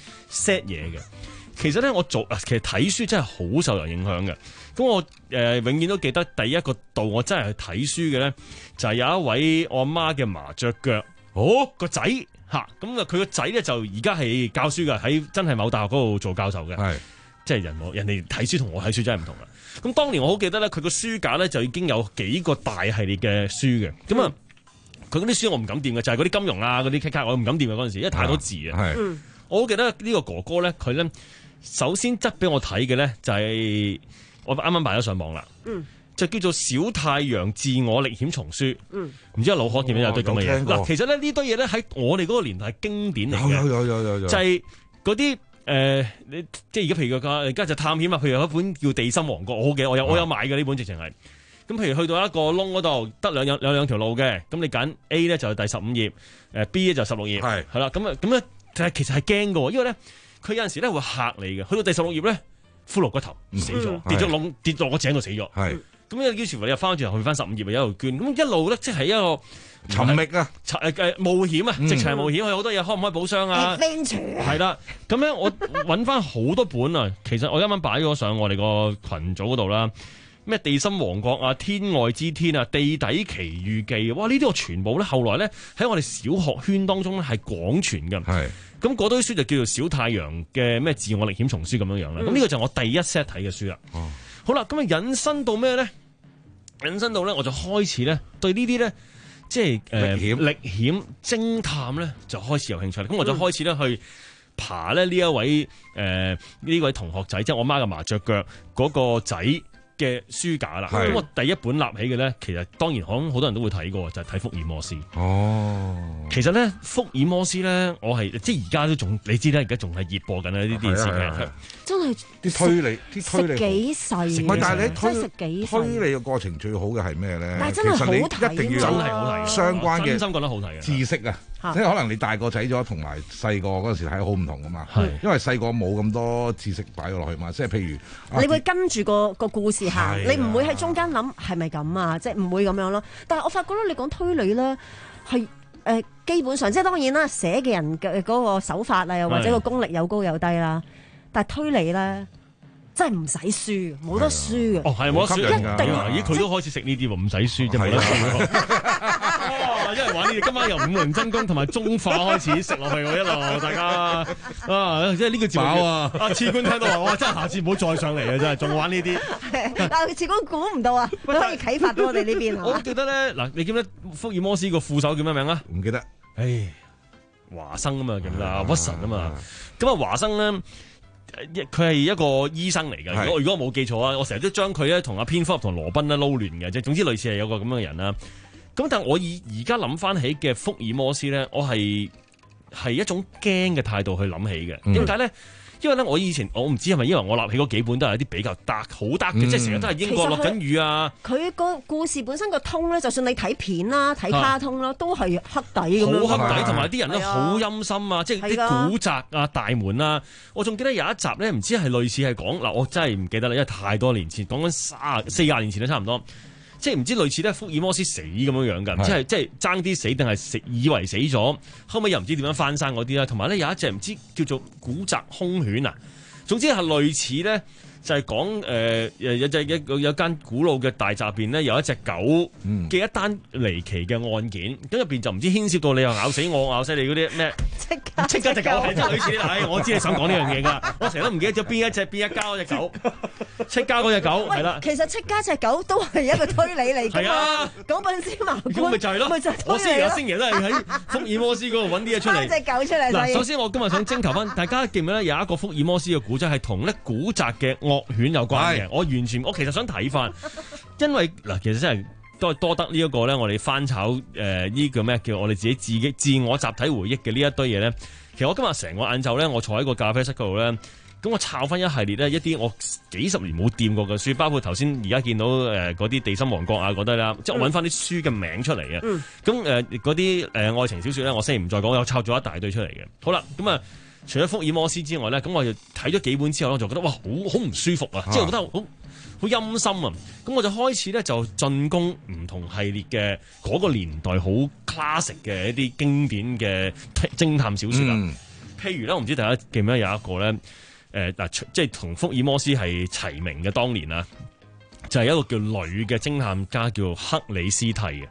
set 嘢嘅。其實咧，我做其實睇書真係好受人影響嘅。咁我誒、呃、永遠都記得第一個度，我真係去睇書嘅咧，就係、是、有一位我阿媽嘅麻雀腳，哦個仔嚇，咁啊佢個仔咧就而家係教書嘅，喺真係某大學嗰度做教授嘅，係即係人我人哋睇書同我睇書真係唔同啦。咁當年我好記得咧，佢個書架咧就已經有幾個大系列嘅書嘅。咁啊，佢嗰啲書我唔敢掂嘅，就係嗰啲金庸啊、嗰啲 K 卡我唔敢掂嘅嗰陣時，因為太多字啊。係，我好記得呢個哥哥咧，佢咧首先執俾我睇嘅咧就係我啱啱擺咗上網啦。嗯，就叫做《小太陽自我歷險叢書》。嗯，唔知阿老可見唔見有堆咁嘅嘢？嗱，其實咧呢堆嘢咧喺我哋嗰個年代係經典嚟嘅。 有有有有有。就係嗰啲。誒、呃，你即係而家譬如個而家就探險啊，譬如有一本叫《地心王國》，我好嘅，我有我有買嘅呢本直情係。咁譬如去到一個窿嗰度，得兩有有兩條路嘅，咁你揀 A 咧就係第十五頁，誒 B 咧就十六頁，係係啦，咁啊咁咧，其實係驚嘅，因為咧佢有陣時咧會嚇你嘅，去到第十六頁咧，骷髏個頭死咗，嗯、跌咗窿跌落個井度死咗，係咁於是乎你又翻轉頭去翻十五頁，咪一路捐，咁一路咧即係一個。 尋覓啊， 誒誒冒險啊，直情冒險，佢好多嘢，可唔可以補傷啊？係啦，咁樣我揾翻好多本啊。其實我啱啱擺咗上我哋個群組嗰度啦，咩地心王國啊、天外之天啊、地底奇遇記，哇！呢啲我全部咧，後來咧喺我哋小學圈當中咧係廣傳嘅。係咁嗰堆書就叫做小太陽嘅咩自我歷險叢書咁樣樣啦。咁呢、嗯、個就係我第一 set 睇嘅書啦。哦、好啦，咁啊引申到咩咧？引申到咧，我就開始咧對呢啲咧。即係誒歷險歷險偵探咧，就開始有興趣啦。咁、嗯、我就開始咧去爬咧呢一位誒呢、呃、位同學仔，即係我媽嘅麻雀腳嗰個仔嘅書架啦。咁我第一本立起嘅咧，其實當然可能好多人都會睇過，就係、是、睇福爾摩斯。哦，其實咧福爾摩斯咧，我係即係而家都仲你知咧，而家仲係熱播緊啊！呢啲電視劇真係啲推理，啲推理幾細，唔係但係你推推推理嘅過程最好嘅係咩咧？ 但係真係好睇， 一定要真係好睇， 相關嘅真心覺得好睇嘅知識啊！即係可能你大個仔咗，同埋細個嗰陣時睇好唔同噶嘛。係因為細個冇咁多知識擺咗落去嘛。即係譬如你會跟住個個故事行，你唔會喺中間諗係咪咁啊？即係唔會咁樣咯。但係我發覺咧，你講推理咧係誒基本上即係當然啦，寫嘅人嘅嗰個手法啊，又或者個功力有高有低啦。但係推理咧，真係唔使輸，冇得輸嘅。 哦，係冇得輸， 一定。 咦，佢都開始食呢啲喎，唔使輸啫，冇得輸。哇！因為玩呢啲，今晚由五輪真功同埋中化開始食落去喎，一路大家啊，即係呢個節目啊，阿次官聽到話，哇！真係下次唔好再上嚟啊，真係仲玩呢啲。 嗱，次官估唔到啊，佢可以啟發到我哋呢邊。 我記得咧，嗱，你記唔記得福爾摩斯個副手叫咩名啊？ 唔記得。 唉，華生啊嘛，記唔記得啊？屈臣啊嘛，咁啊華生咧。佢係一個醫生嚟嘅，如果如果我冇記錯啊，我成日都將佢咧同阿蝙蝠俠同羅賓咧撈亂嘅，即係總之類似係有個咁樣嘅人啦。咁但係我以而家諗翻起嘅福爾摩斯咧，我係係一種驚嘅態度去諗起嘅。點解咧？因為咧，我以前我唔知係咪因為我立起嗰幾本都係一啲比較 dark 好 dark 嘅，即係成日都係英國落緊雨啊。 佢個故事本身個通咧，就算你睇片啦、睇卡通啦，都係黑底咁樣。 好黑底，同埋啲人咧好陰森啊，即係啲古宅啊、大門啊。我仲記得有一集咧，唔知係類似係講嗱，我真係唔記得啦，因為太多年前，講緊三四廿年前都差唔多。即係唔知類似咧福爾摩斯死咁樣樣㗎，唔知係即係爭啲死定係食以為死咗，後尾又唔知點樣翻生嗰啲啦。同埋咧有一隻唔知叫做古宅兇犬啊，總之係類似咧。就係講誒誒有隻一有間古老嘅大宅入邊咧，有一隻狗嘅一單離奇嘅案件，咁入邊就唔知牽涉到你又咬死我，咬死你嗰啲咩？即刻即刻隻狗係真係類似啦！唉，我知你想講呢樣嘢㗎，我成日都唔記得咗邊一隻邊一家嗰隻狗，戚家嗰隻狗係啦。 其實戚家隻狗都係一個推理嚟㗎嘛，九品芝麻官。 咁咪就係咯，我星期日星期都係喺福爾摩斯嗰度揾啲嘢出嚟。 隻狗出嚟。 嗱，首先我今日想徵求翻大家記唔記得有一個福爾摩斯嘅古仔係同咧古宅嘅惡犬有關嘅，我完全我其實想睇翻，因為嗱其實真係都係多得呢一個咧，我哋翻炒誒呢個咩叫我哋自己自己自我集體回憶嘅呢一堆嘢咧。其實我今日成個晏晝咧，我坐喺個咖啡室嗰度咧，咁我抄翻一系列咧一啲我幾十年冇掂過嘅書，包括頭先而家見到誒嗰啲地心王國啊嗰啲啦，即係我揾翻啲書嘅名出嚟嘅。咁誒嗰啲誒愛情小説咧，我星期唔再講，我抄咗一大堆出嚟嘅。好啦，咁啊。除咗福爾摩斯之外咧，咁我就睇咗幾本之後，我就覺得哇，好好唔舒服啊！即係覺得好好陰森啊！咁我就開始咧就進攻唔同系列嘅嗰個年代好 classic 嘅一啲經典嘅偵探小説啦。嗯、譬如咧，我唔知大家記唔記得有一個咧，誒、呃、嗱，即係同福爾摩斯係齊名嘅當年啊，就係、是、一個叫女嘅偵探家叫克里斯蒂嘅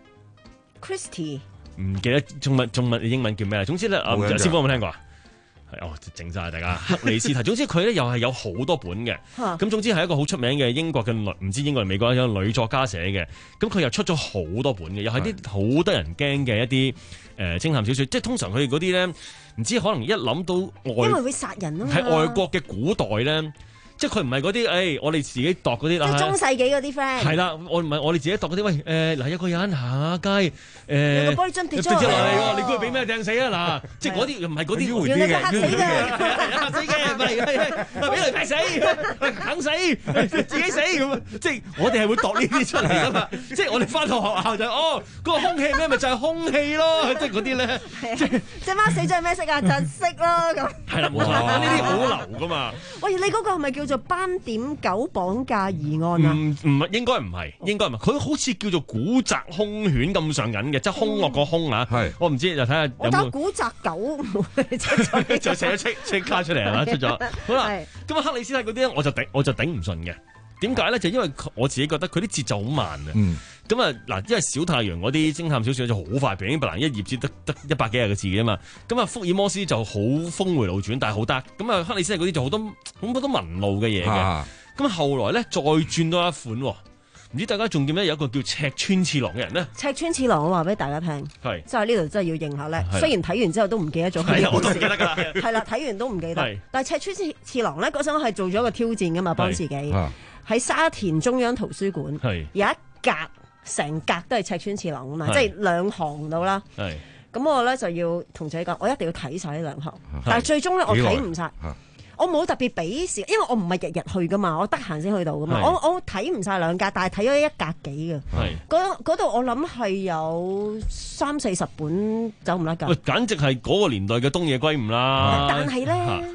Christie， 唔記得中文中文英文叫咩？總之咧，啊，師傅有冇聽過啊？哦，整晒大家克里斯蒂，總之佢咧又係有好多本嘅，咁總之係一個好出名嘅英國嘅女，唔知英國定美國有個女作家寫嘅，咁佢又出咗好多本嘅，又係啲好得人驚嘅一啲誒偵探小説，即係通常佢哋嗰啲咧，唔知可能一諗到外， 因為會殺人啊嘛， 喺外國嘅古代咧。即係佢唔係嗰啲，誒、哎，我哋自己度嗰啲啦。 即係中世紀嗰啲 friend。 係啦，我唔係我哋自己度嗰啲。喂，誒、呃，嗱，有個人行下街，誒、呃， 有個玻璃樽跌咗落嚟，你估佢俾咩掟死啊？嗱，即係嗰啲唔係嗰啲。 原來佢嚇死嘅， 嚇死嘅，唔係，俾雷劈死，肯死，自己死咁。即係我哋係會度呢啲出嚟噶嘛。即係我哋翻到學校就哦，嗰、那個空氣咩咪就係空氣咯。即係嗰啲咧，即係隻貓死咗係咩色啊？就色咯咁。 係啦，冇錯，呢啲好流噶嘛。 喂，你嗰個係咪叫做斑點狗綁架疑案啊？ 唔唔係，應該唔係，應該唔係。佢好似叫做古宅兇犬咁上緊嘅，即係兇惡個兇啊！係，我唔知就睇下有冇。 我打古宅狗， 就寫咗戚戚卡出嚟啦，出咗。好啦，咁啊克里斯蒂嗰啲咧，我就頂我就頂唔順嘅。點解咧？就因為我自己覺得佢啲節奏好慢啊。咁啊嗱，因為小太陽嗰啲偵探小説就好快，平平白蘭一頁只得得一百幾廿個字嘅嘛。咁啊福爾摩斯就好峰迴路轉，但係好得。咁啊克里斯蒂嗰啲就好多好多紋路嘅嘢嘅。咁啊後來咧再轉多一款，唔知大家仲記唔記得有一個叫赤川次郎嘅人呢？ 赤川次郎我話俾大家聽，係即係呢度真係要認下咧。雖然睇完之後都唔記得咗， 係我都唔記得㗎。 係啦，睇完都唔記得。但係赤川次次郎咧嗰陣係做咗一個挑戰㗎嘛，幫自己喺沙田中央圖書館有一格。成格都係赤川次郎啊嘛，即係兩行到啦。咁我咧就要同自己講，我一定要睇晒呢兩行。但係最終咧，我睇唔晒。我冇特別俾時，因為我唔係日日去噶嘛，我得閒先去到噶嘛。我我睇唔晒兩格，但係睇咗一格幾嘅。嗰度我諗係有三四十本走唔甩㗎。 喂，簡直係嗰個年代嘅東野圭吾啦。 但係咧。東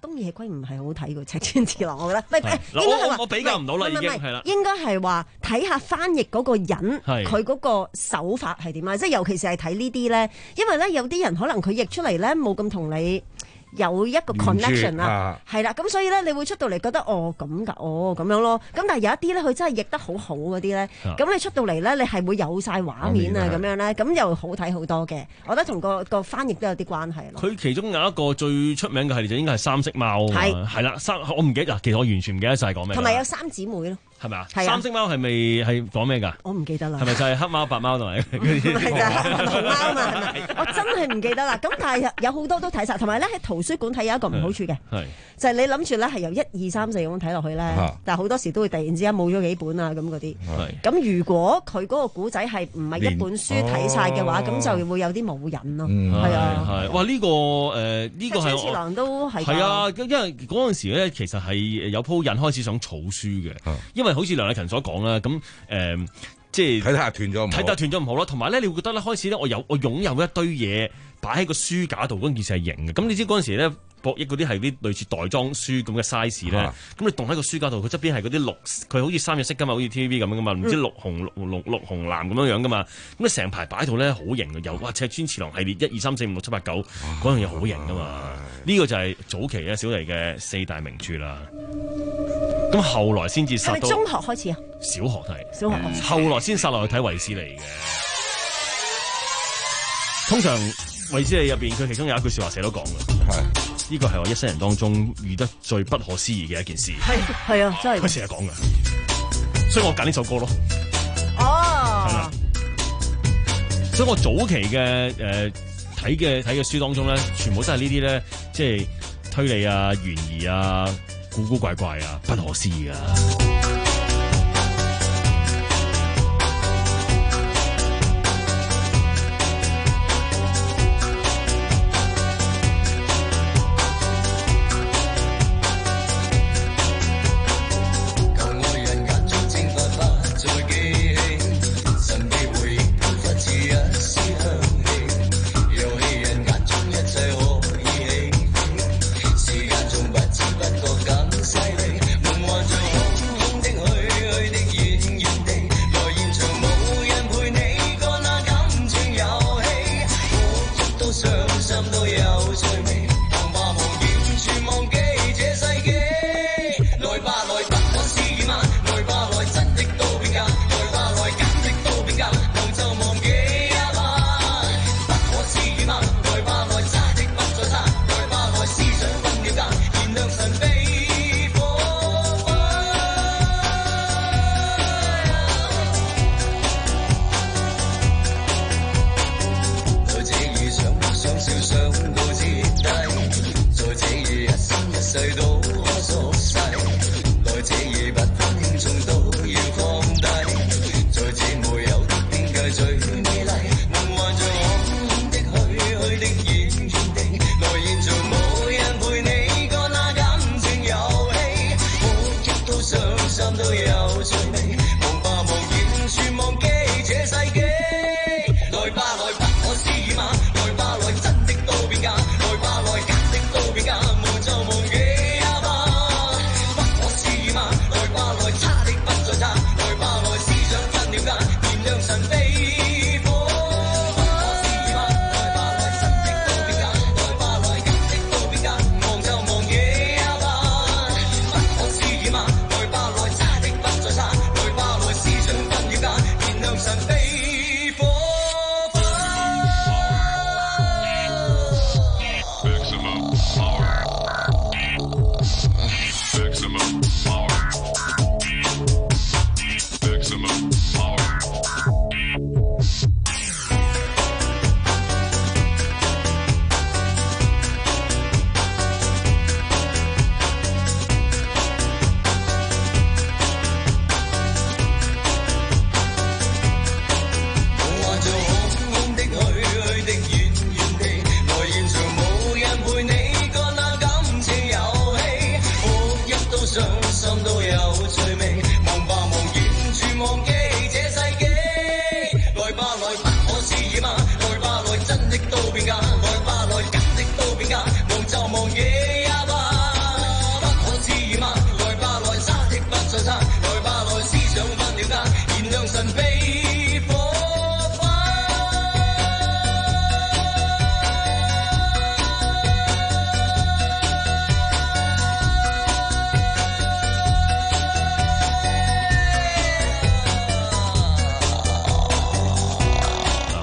東野圭吾係好睇過赤川次郎，我覺得。唔係嗱， 應該係話我我比較唔到啦，已經係啦。 應該係話睇下翻譯嗰個人， 係佢嗰個手法係點啊？即係尤其是係睇呢啲咧，因為咧有啲人可能佢譯出嚟咧冇咁同你有一個 connection 啊，係啦，咁所以咧你會出到嚟覺得哦咁㗎，哦咁樣咯。咁但係有一啲咧佢真係譯得好好嗰啲咧，咁你出到嚟咧你係會有晒畫面啊咁樣咧，咁又好睇好多嘅。我覺得同個個翻譯都有啲關係咯。 佢其中有一個最出名嘅系列就應該係三色貓啊，係啦，三我唔記得，其實我完全唔記得晒講咩。 同埋有三姊妹咯。 係咪啊？ 係啊三色貓係咪係講咩㗎？ 我唔記得啦。 係咪就係黑貓白貓同埋嗰啲？ 係就係黑貓紅貓啊嘛，係咪？我真係唔記得啦。咁但係有好多都睇晒，同埋咧喺圖書館睇有一個唔好處嘅，就係你諗住咧係由一二三四咁睇落去咧，但係好多時都會突然之間冇咗幾本啊咁嗰啲。咁如果佢嗰個古仔係唔係一本書睇晒嘅話，咁就會有啲冇癮咯。係啊， 係哇！呢個誒呢個係赤川次郎都係。 係啊，因為嗰陣時咧其實係有鋪人開始想儲書嘅，因為好似梁禮勤所講啦，咁誒、呃、即係睇下斷咗， 睇下斷咗唔好啦。同埋咧，你會覺得咧開始咧，我有我擁有一堆嘢擺喺個書架度，嗰件事係型嘅。咁你知嗰陣時咧，博益嗰啲係啲類似袋裝書咁嘅 size 咧，咁、啊、你棟喺個書架度，佢側邊係嗰啲綠，佢好似三日色噶嘛，好似 T V B 咁樣噶嘛，唔知綠紅綠綠綠紅藍咁樣樣噶嘛。咁你成排擺喺度咧，好型嘅，又哇赤川次郎系列一二三四五六七八九嗰樣嘢好型噶嘛。呢、這個就係早期咧小黎嘅四大名著啦。咁後來先至殺到。係咪中學開始啊？小學睇。 小學開始。 後來先殺落去睇衛斯理嘅。通常衛斯理入邊，佢其中有一句説話成日都講嘅。係。呢個係我一生人當中遇得最不可思議嘅一件事。 係係啊，真係。 佢成日講嘅，所以我揀呢首歌咯。 哦。係啦。所以我早期嘅誒睇嘅睇嘅書當中咧，全部都係呢啲咧，即係推理啊、懸疑啊。古古怪怪啊，不可思議啊！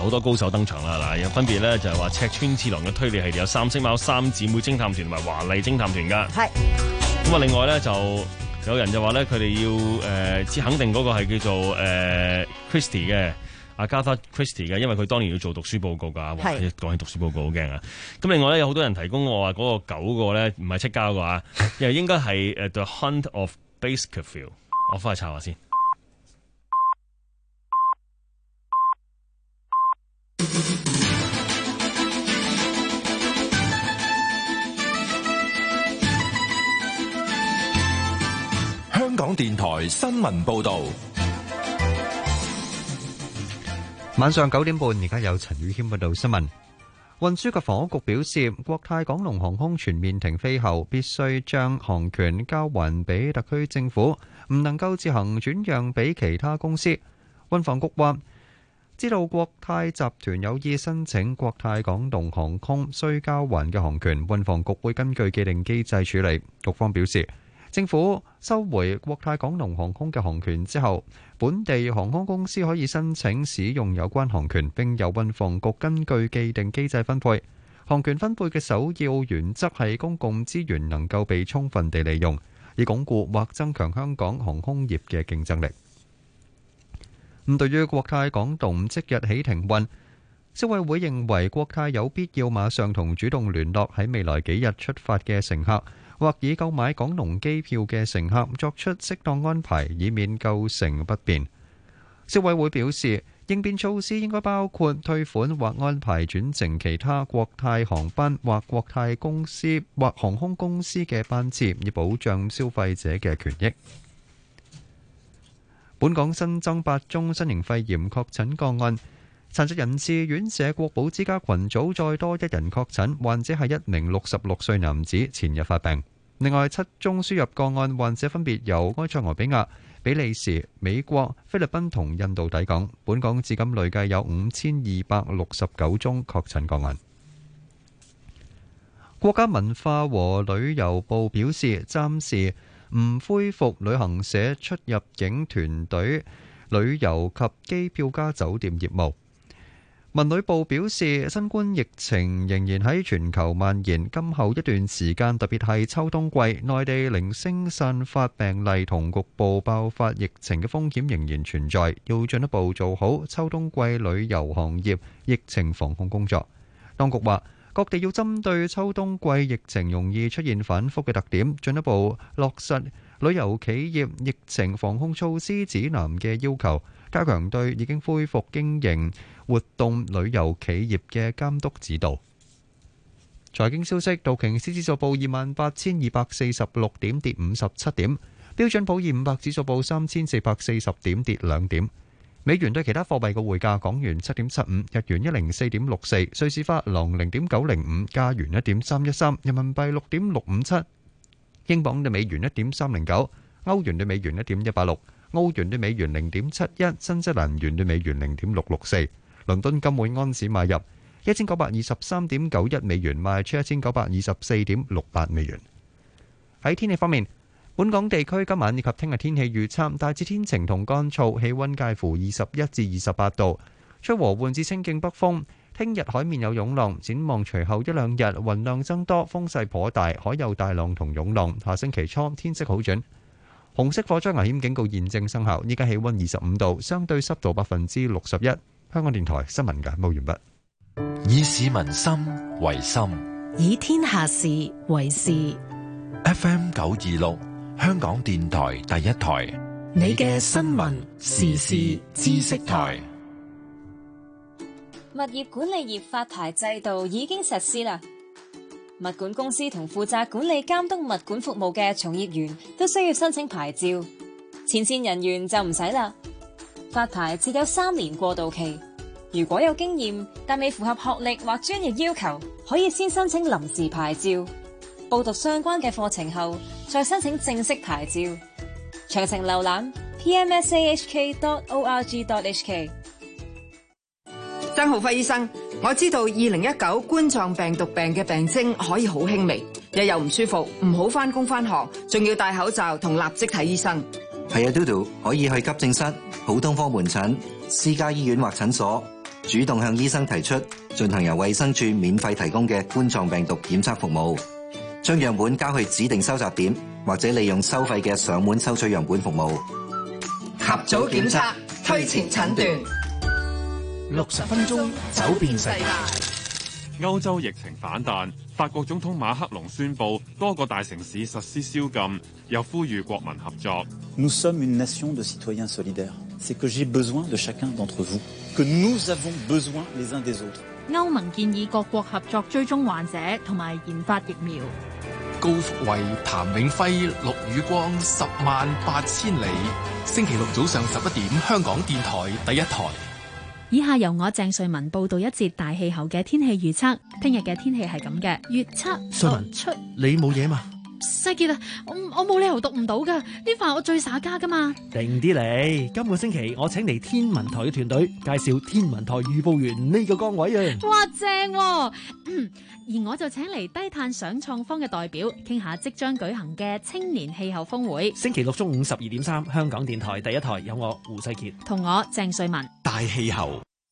好多高手登場啦。嗱，有分別咧就係話赤川次郎嘅推理系列有三星貓三姊妹偵探團同埋華麗偵探團㗎。 係。 咁啊，另外咧就有人就話咧佢哋要誒知、呃、肯定嗰個係叫做誒、呃、Christie 嘅。Agatha Christie 嘅，因為佢當年要做讀書報告㗎。哇！講起讀書報告好驚啊！咁另外咧有好多人提供我話嗰個九個咧唔係戚交嘅話，又應該係誒 The Hunt of Baskerville。我翻去查下先。 香港電台新聞報導。 晚上九點半，而家有陳宇謙報道新聞。運輸及房屋局表示，國泰港龍航空全面停飛後，必須將航權交還俾特區政府，唔能夠自行轉讓俾其他公司。運房局話，知道國泰集團有意申請國泰港龍航空需交還嘅航權，運房局會根據既定機制處理。局方表示，政府收回國泰港龍航空嘅航權之後，本地航空公司可以申請使用有關航權，並由運房局根據既定機制分配。航權分配嘅首要原則係公共資源能夠被充分地利用，以鞏固或增強香港航空業嘅競爭力。咁對於國泰港龍即日起停運，消委會認為國泰有必要馬上同主動聯絡喺未來幾日出發嘅乘客，或已購買港龍機票嘅乘客作出適當安排，以免構成不便。消委會表示，應變措施應該包括退款或安排轉乘其他國泰航班或國泰公司或航空公司嘅班次，以保障消費者嘅權益。本港新增八宗新型肺炎確診個案，殘疾人士院舍國寶之家群組再多一人確診，患者係一名六十六歲男子，前日發病。另外七宗輸入個案，患者分別由埃塞俄比亞、比利時、美國、菲律賓同印度抵港。本港至今累計有五千二百六十九宗確診個案。國家文化和旅遊部表示，暫時唔恢復旅行社出入境團隊旅遊及機票加酒店業務。文旅部表示，新冠疫情仍然喺全球蔓延，今後一段時間，特別係秋冬季，內地零星散發病例同局部爆發疫情嘅風險仍然存在，要進一步做好秋冬季旅遊行業疫情防控工作。當局話，各地要針對秋冬季疫情容易出現反覆嘅特點，進一步落實旅遊企業疫情防控措施指南嘅要求，加強對已經恢復經營活動旅遊企業嘅監督指導。財經消息，道瓊斯指數報二萬八千二百四十六點，跌五十七點；標準普爾五百指數報三千四百四十點，跌兩點。美元對其他貨幣嘅匯價：港元七點七五，日元一零四點六四，瑞士法郎零點九零五，加元一點三一三，人民幣六點六五七，英鎊對美元一點三零九，歐元對美元一點一八六，澳元對美元零點七一，新西蘭元對美元零點六六四。倫敦金每安士買入一千九百二十三點九一美元，賣出一千九百二十四點六八美元。喺天氣方面，本港地區今晚以及聽日天氣預測大致天晴同乾燥，氣溫介乎二十一至二十八度，吹和緩至清勁北風。聽日海面有湧浪，展望隨後一兩日雲量增多，風勢頗大，海有大浪同湧浪。下星期初天色好轉。紅色火災危險警告現正生效，依家氣溫二十五度，相對濕度百分之六十一。香港電台新聞簡報完畢。 以市民心為心， 以天下事為事。 F M 九二六，香港電台第一台， 你嘅新聞時事知識台。 物業管理業發牌制度已經實施啦。物管公司同負責管理監督物管服務嘅從業員都需要申請牌照，前線人員就唔使啦。發牌設有三年過渡期，如果有經驗但未符合學歷或專業要求，可以先申請臨時牌照，報讀相關嘅課程後再申請正式牌照。詳情瀏覽 p m s a h k dot org dot h k。 曾浩輝醫生，我知道二零一九冠狀病毒病嘅病徵可以好輕微，日又唔舒服，唔好返工返學，仲要戴口罩同立即睇醫生。 係啊，嘟嘟可以去急症室、普通科門診、私家醫院或診所， 主動向醫生提出進行由衛生署免費提供嘅冠狀病毒檢測服務，將樣本交去指定收集點，或者利用收費嘅上門收取樣本服務。 及早檢測，推前診斷。 六十分鐘走遍世界。 歐洲疫情反彈，法國總統馬克龍宣布多個大城市實施宵禁，又呼籲國民合作。 Nous sommes une nation de citoyens solidaires. C'est que j'ai besoin de chacun d'entre vous, que nous avons besoin les uns des autres. 歐盟建議各國合作追蹤患者同埋研發疫苗。 高福慧、譚永輝、陸宇光，十萬八千里。星期六早上十一點，香港電台第一台。 以下由我鄭瑞文報道一節大氣候嘅天氣預測。聽日嘅天氣係咁嘅，預測瑞文出你冇嘢嘛？ 世傑啊，我我冇理由讀唔到噶，呢份我最耍家噶嘛。 定啲嚟，今個星期我請嚟天文台嘅團隊介紹天文台預報員呢個崗位啊！ 哇，正喎！嗯，而我就請嚟低碳想創坊嘅代表，傾下即將舉行嘅青年氣候峰會。 星期六中午十二點三，香港電台第一台有我胡世傑同我鄭瑞文。 大氣候。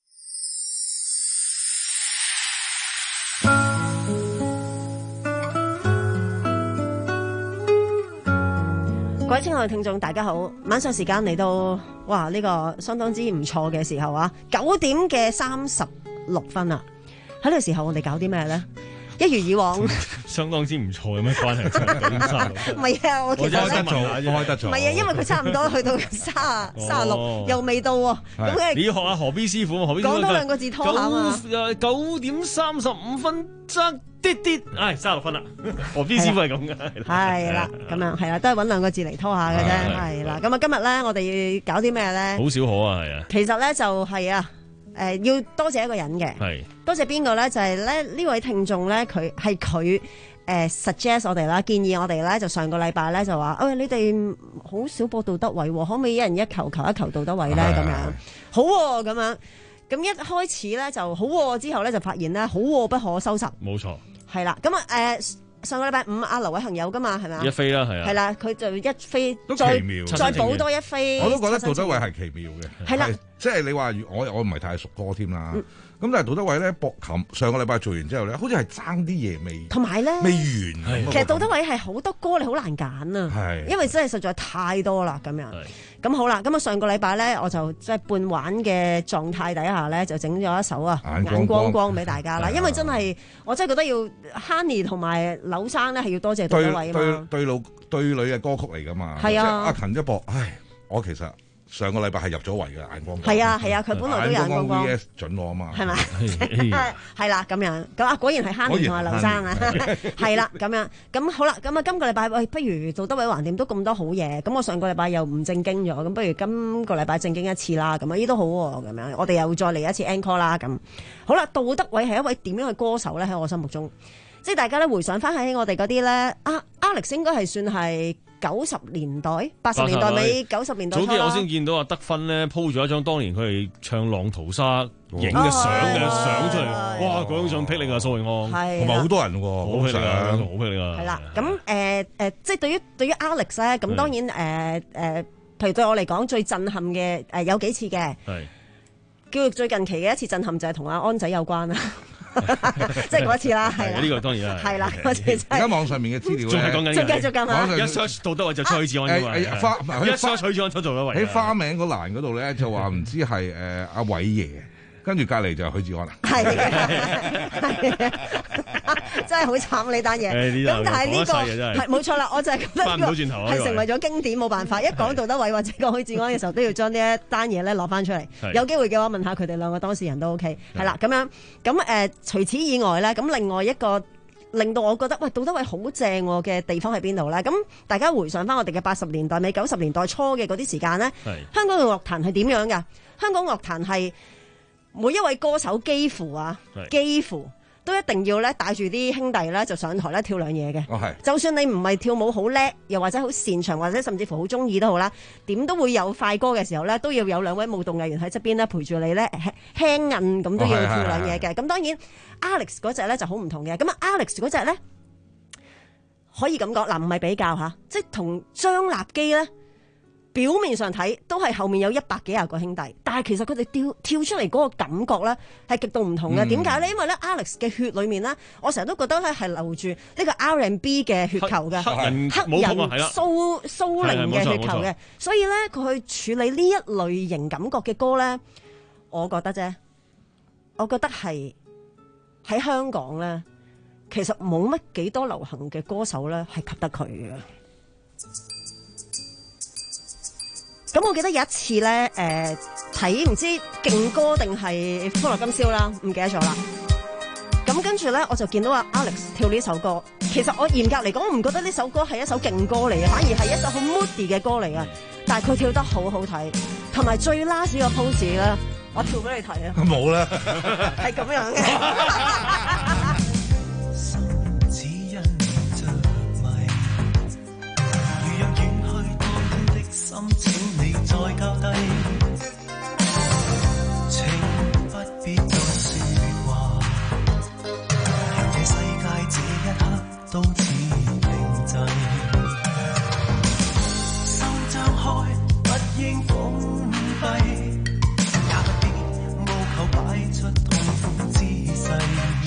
各位親愛嘅聽眾，大家好！晚上時間嚟到，哇！呢、這個相當之唔錯嘅時候啊，九點嘅三十六分啊！喺呢個時候，我哋搞啲咩咧？一如以往， 相當之唔錯，有咩關係？九點三十六分， 唔係啊！我其實咧， 開得咗， 唔係啊，因為佢差唔多去到三三十六，又未到喎。咁你要學下何 B 師傅，何 B 師傅講多兩個字拖下嘛。 九九點三十五分，爭啲啲，唉，三十六分啦。何 B 師傅係咁嘅， 係啦，咁樣係啦，都係揾兩個字嚟拖下嘅啫，係啦。咁啊，今日咧，我哋要搞啲咩咧？ 好少可啊，係啊。 其實咧就係啊。誒、呃、要多謝一個人嘅，多謝邊個咧？就係咧呢位聽眾咧，佢係佢誒 suggest 我哋啦，建議我哋咧就上個禮拜咧就話，誒、哎、你哋好少播杜德偉，可唔可以一人一球求一球杜德偉咧？咁樣好咁、啊、樣，咁一開始咧就好、啊，之後咧就發現咧好、啊、不可收拾， 冇錯， 係啦，咁啊誒。上個禮拜五阿劉偉恒有噶嘛，係咪啊？ 一飛啦，係啊。 係啦，佢就一飛， 都奇妙， 再補多一飛。 我都覺得杜德偉係奇妙嘅。 係啦， 即係你話我我唔係太熟歌添啦。咁、嗯、但係杜德偉咧，博琴上個禮拜做完之後咧，好似係爭啲嘢未， 同埋咧未完。 其實杜德偉係好多歌你好難揀啊，係因為真係實在太多啦咁樣。咁好啦，咁啊上個禮拜咧，我就即係半玩嘅狀態底下咧，就整咗一首啊眼光光俾大家啦。因為真係我真係覺得要 Honey 同埋柳生咧係要多謝杜德偉啊嘛。 對對老對女嘅歌曲嚟噶嘛。係啊，阿勤一播，唉，我其實上個禮拜係入咗圍嘅眼光光。係啊係啊，佢本來都有眼光光。V S 準我啊嘛。係咪？係啦咁樣，咁啊果然係 Honey 同埋柳生啊。係啦咁樣，咁好啦，咁啊今個禮拜喂，不如杜德偉橫掂都咁多好嘢，咁我上個禮拜又唔正經咗，咁不如今個禮拜正經一次啦，咁啊呢都好喎，咁樣我哋又再嚟一次 encore 啦，咁好啦，杜德偉係一位點樣嘅歌手咧？喺我心目中，即係大家咧回想翻喺我哋嗰啲咧，啊 Alex 應該係算係九十年代、八十年代尾、九十年代初啦。早幾日我先見到阿德芬咧 po 咗一張當年佢哋唱《浪淘沙》影嘅相嘅相出嚟，哇！嗰張相霹靂啊，蘇永康，同埋好多人喎，好霹靂啊，好霹靂啊。係啦，咁誒誒，即係對於對於 Alex 咧，咁當然誒誒、呃呃，譬如對我嚟講最震撼嘅誒、呃、有幾次嘅，叫做最近期嘅一次震撼就係同阿安仔有關啦。即係嗰一次啦，係啦，呢個當然係啦，嗰次而家網上面嘅資料仲係講緊，即係繼續講啊！一 search 杜德偉就出許志安㗎嘛，一 search 許志安出做咗位喺花名嗰欄嗰度咧，就話唔知係誒阿偉爺，跟住隔離就係許志安啦，係係真係好慘呢單嘢。咁但係呢個係冇錯啦，我就係覺得呢個係成為咗經典，冇辦法。一講杜德偉或者講許志安嘅時候，都要將呢一單嘢咧攞翻出嚟。有機會嘅話，問下佢哋兩個當事人都 OK。係啦，咁樣咁誒，除此以外咧，咁另外一個令到我覺得喂杜德偉好正嘅地方喺邊度咧？咁大家回想翻我哋嘅八十年代尾、九十年代初嘅嗰啲時間咧，香港嘅樂壇係點樣㗎？香港樂壇係每一位歌手幾乎啊，幾乎。都一定要咧帶住啲兄弟咧就上台咧跳兩嘢嘅。哦，就算你唔係跳舞好叻，又或者好擅長，或者甚至乎好中意都好啦，點都會有快歌嘅時候咧，都要有兩位舞動藝員喺側邊咧陪住你咧輕韌咁都要跳兩嘢嘅。咁、哦、當然 Alex 嗰隻咧就好唔同嘅。咁啊 Alex 嗰隻咧可以咁講嗱，唔係比較吓，即係同張立基咧表面上睇都係後面有一百幾廿個兄弟，但係其實佢哋跳跳出嚟嗰個感覺咧係極度唔同嘅。點解咧？因為咧 Alex 嘅血裏面咧，我成日都覺得咧係流住呢個 R and B 嘅血球嘅， 黑人黑人蘇蘇寧嘅血球嘅，所以咧佢去處理呢一類型感覺嘅歌咧，我覺得啫，我覺得係喺香港咧，其實冇乜幾多流行嘅歌手咧係及得佢嘅。咁我記得有一次咧，誒睇唔知勁歌定係歡樂今宵啦，唔記得咗啦。咁跟住咧，我就見到阿 Alex 跳呢首歌。其實我嚴格嚟講，我唔覺得呢首歌係一首勁歌嚟嘅，反而係一首好 moody 嘅歌嚟嘅。但係佢跳得好好睇，同埋最 last 個 pose 咧，我跳俾你睇啊！ 冇啦， 係咁樣嘅。 心請你再交低，請不必再說話，讓這世界這一刻都似停滯。心張開，不應封閉，也不必務求擺出痛苦姿勢。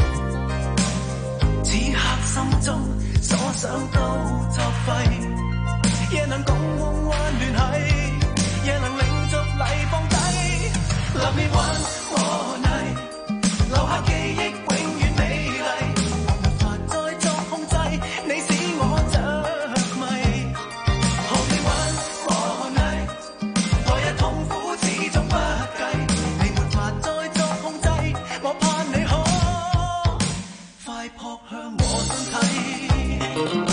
此刻心中所想都作廢。也能共夢幻聯繫，也能令着禮放低。Love me one more night， 留下記憶永遠美麗。無法再作控制，你使我着迷。Hold me one more night， 來日痛苦始終不計。你沒法再作控制，我盼你可快撲向我身體。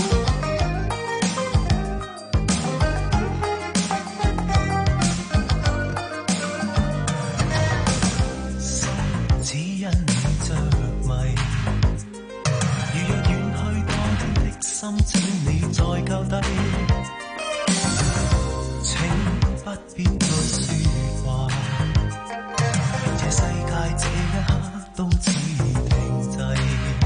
請你再交低，請不必再說話，讓這世界這一刻都似停滯。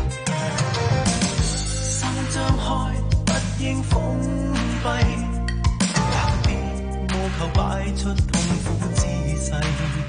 心張開，不應封閉，也不必務求擺出痛苦姿勢。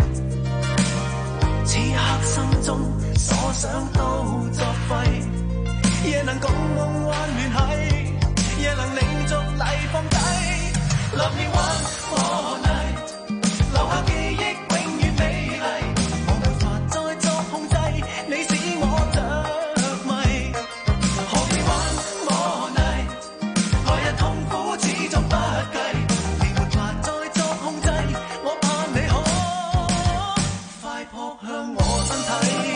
此刻心中所想都作廢。也能共夢幻聯繫，也能令着禮放低。Love me one more night， 留下記憶永遠美麗。我無法再作控制，你使我着迷。Hold me one more night， 來日痛苦始終不計。你沒法再作控制，我盼你可快撲向我身體。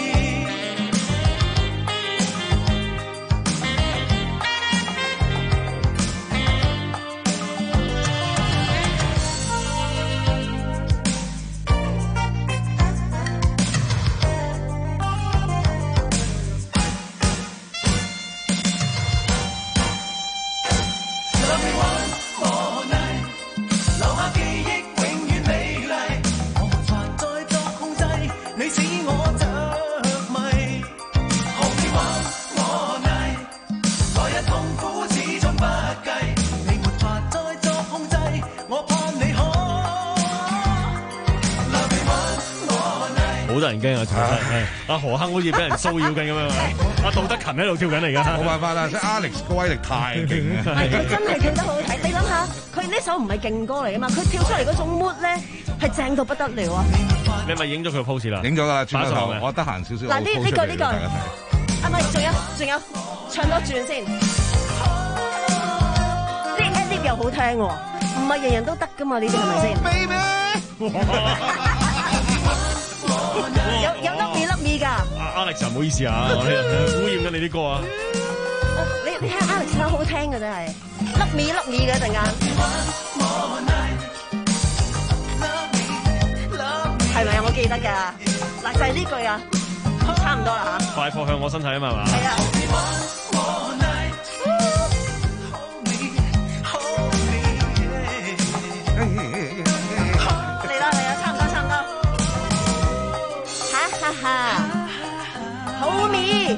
好多人驚啊！阿何鏗好似俾人騷擾緊咁樣，阿杜德勤喺度跳緊嚟㗎。 冇辦法啦，即係 Alex 個威力太勁啊！ 佢真係跳得好睇，你諗下，佢呢首唔係勁歌嚟㗎嘛，佢跳出嚟嗰種 mood 咧係正到不得了啊！ 你咪影咗佢個 pose 啦？ 影咗啦，轉頭我得閒少少。 嗱呢呢個呢個，啊唔係，仲有仲有，唱多轉先。啲 edit 又好聽喎，唔係人人都得㗎嘛？呢啲係咪先？有有粒咪粒咪㗎。 阿 Alex 唔好意思啊，我污染緊你啲歌啊。 你你聽 Alex 唱好聽嘅真係，粒咪粒咪嘅一陣間。係咪啊？我記得㗎。嗱就係呢句啊，差唔多啦嚇。 快撲向我身體啊嘛係嘛？ 係啊。嚟啦嚟啦，差唔多差唔多。哈哈哈！好味，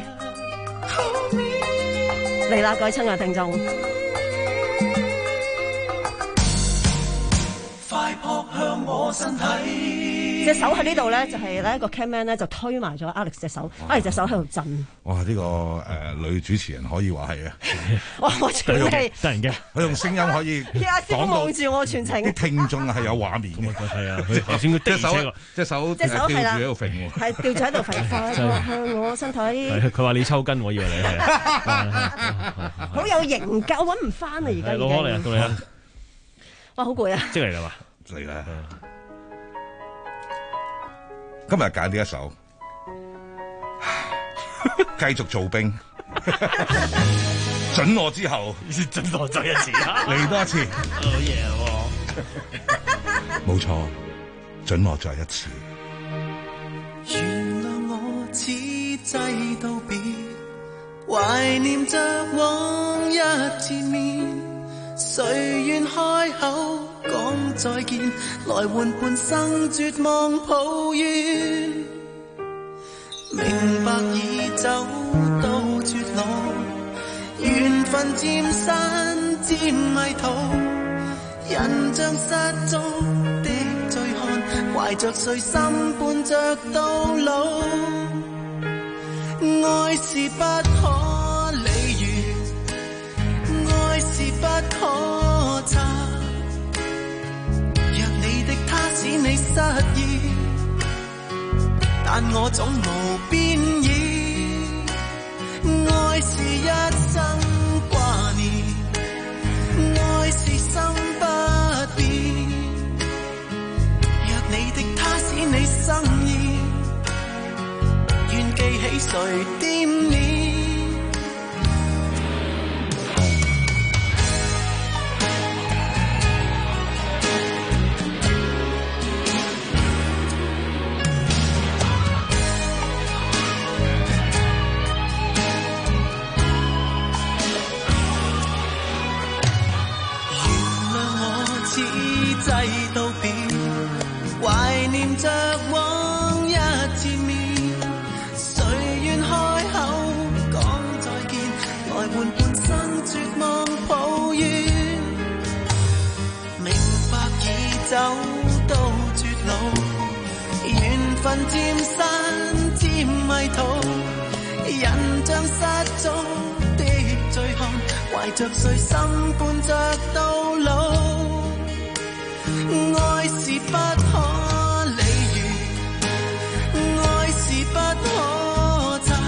嚟啦，各位親愛聽眾。 我身體。 隻手喺呢度咧，就係咧個 camman 咧就推埋咗 Alex 隻手，Alex 隻手喺度震。 哇！呢個誒女主持人可以話係啊！ 哇！我全係得人驚， 佢用聲音可以阿師傅望住我全程。 啲聽眾係有畫面嘅， 係啊！佢頭先佢隻手隻手隻手係啦， 吊住喺度揈喎， 係吊住喺度揈，快向我身體。 係佢話你抽筋，我以為你係。 好有型㗎，我揾唔翻啊！而家已經。 老可嚟啊，到你啊！ 哇，好攰啊！ 即嚟啦嘛，嚟啦！今日揀呢一首，繼續做兵，准我之後， 准我再一次， 嚟多一次， 好嘢喎！ 冇錯，准我再一次。 原諒我此際道別，懷念着往日前面。誰願開口講再見，來換半生絕望抱怨。明白已走到絕路，緣分漸散漸迷途，人像失蹤的醉漢，懷着睡心伴着到老。愛是不可理喻，愛是不可測，若你的他使你失意，但我總無邊意。愛是一生掛念，愛是生不變，若你的他使你生厭，願記起誰惦念。道別，懷念着往日前面，誰願開口講再見，來換半生絕望抱怨。明白已走到絕路，緣分漸散漸迷途，人像失蹤的醉漢，懷着睡心伴着到老。愛是不可理喻，愛是不可測，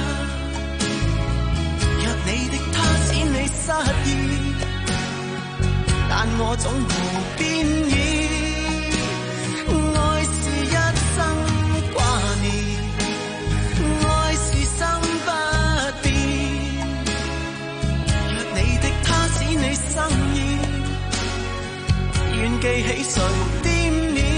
若你的他使你失意，但我總無邊意。愛是一生掛念，愛是生不變，若你的他使你生厭，願記起誰惦念。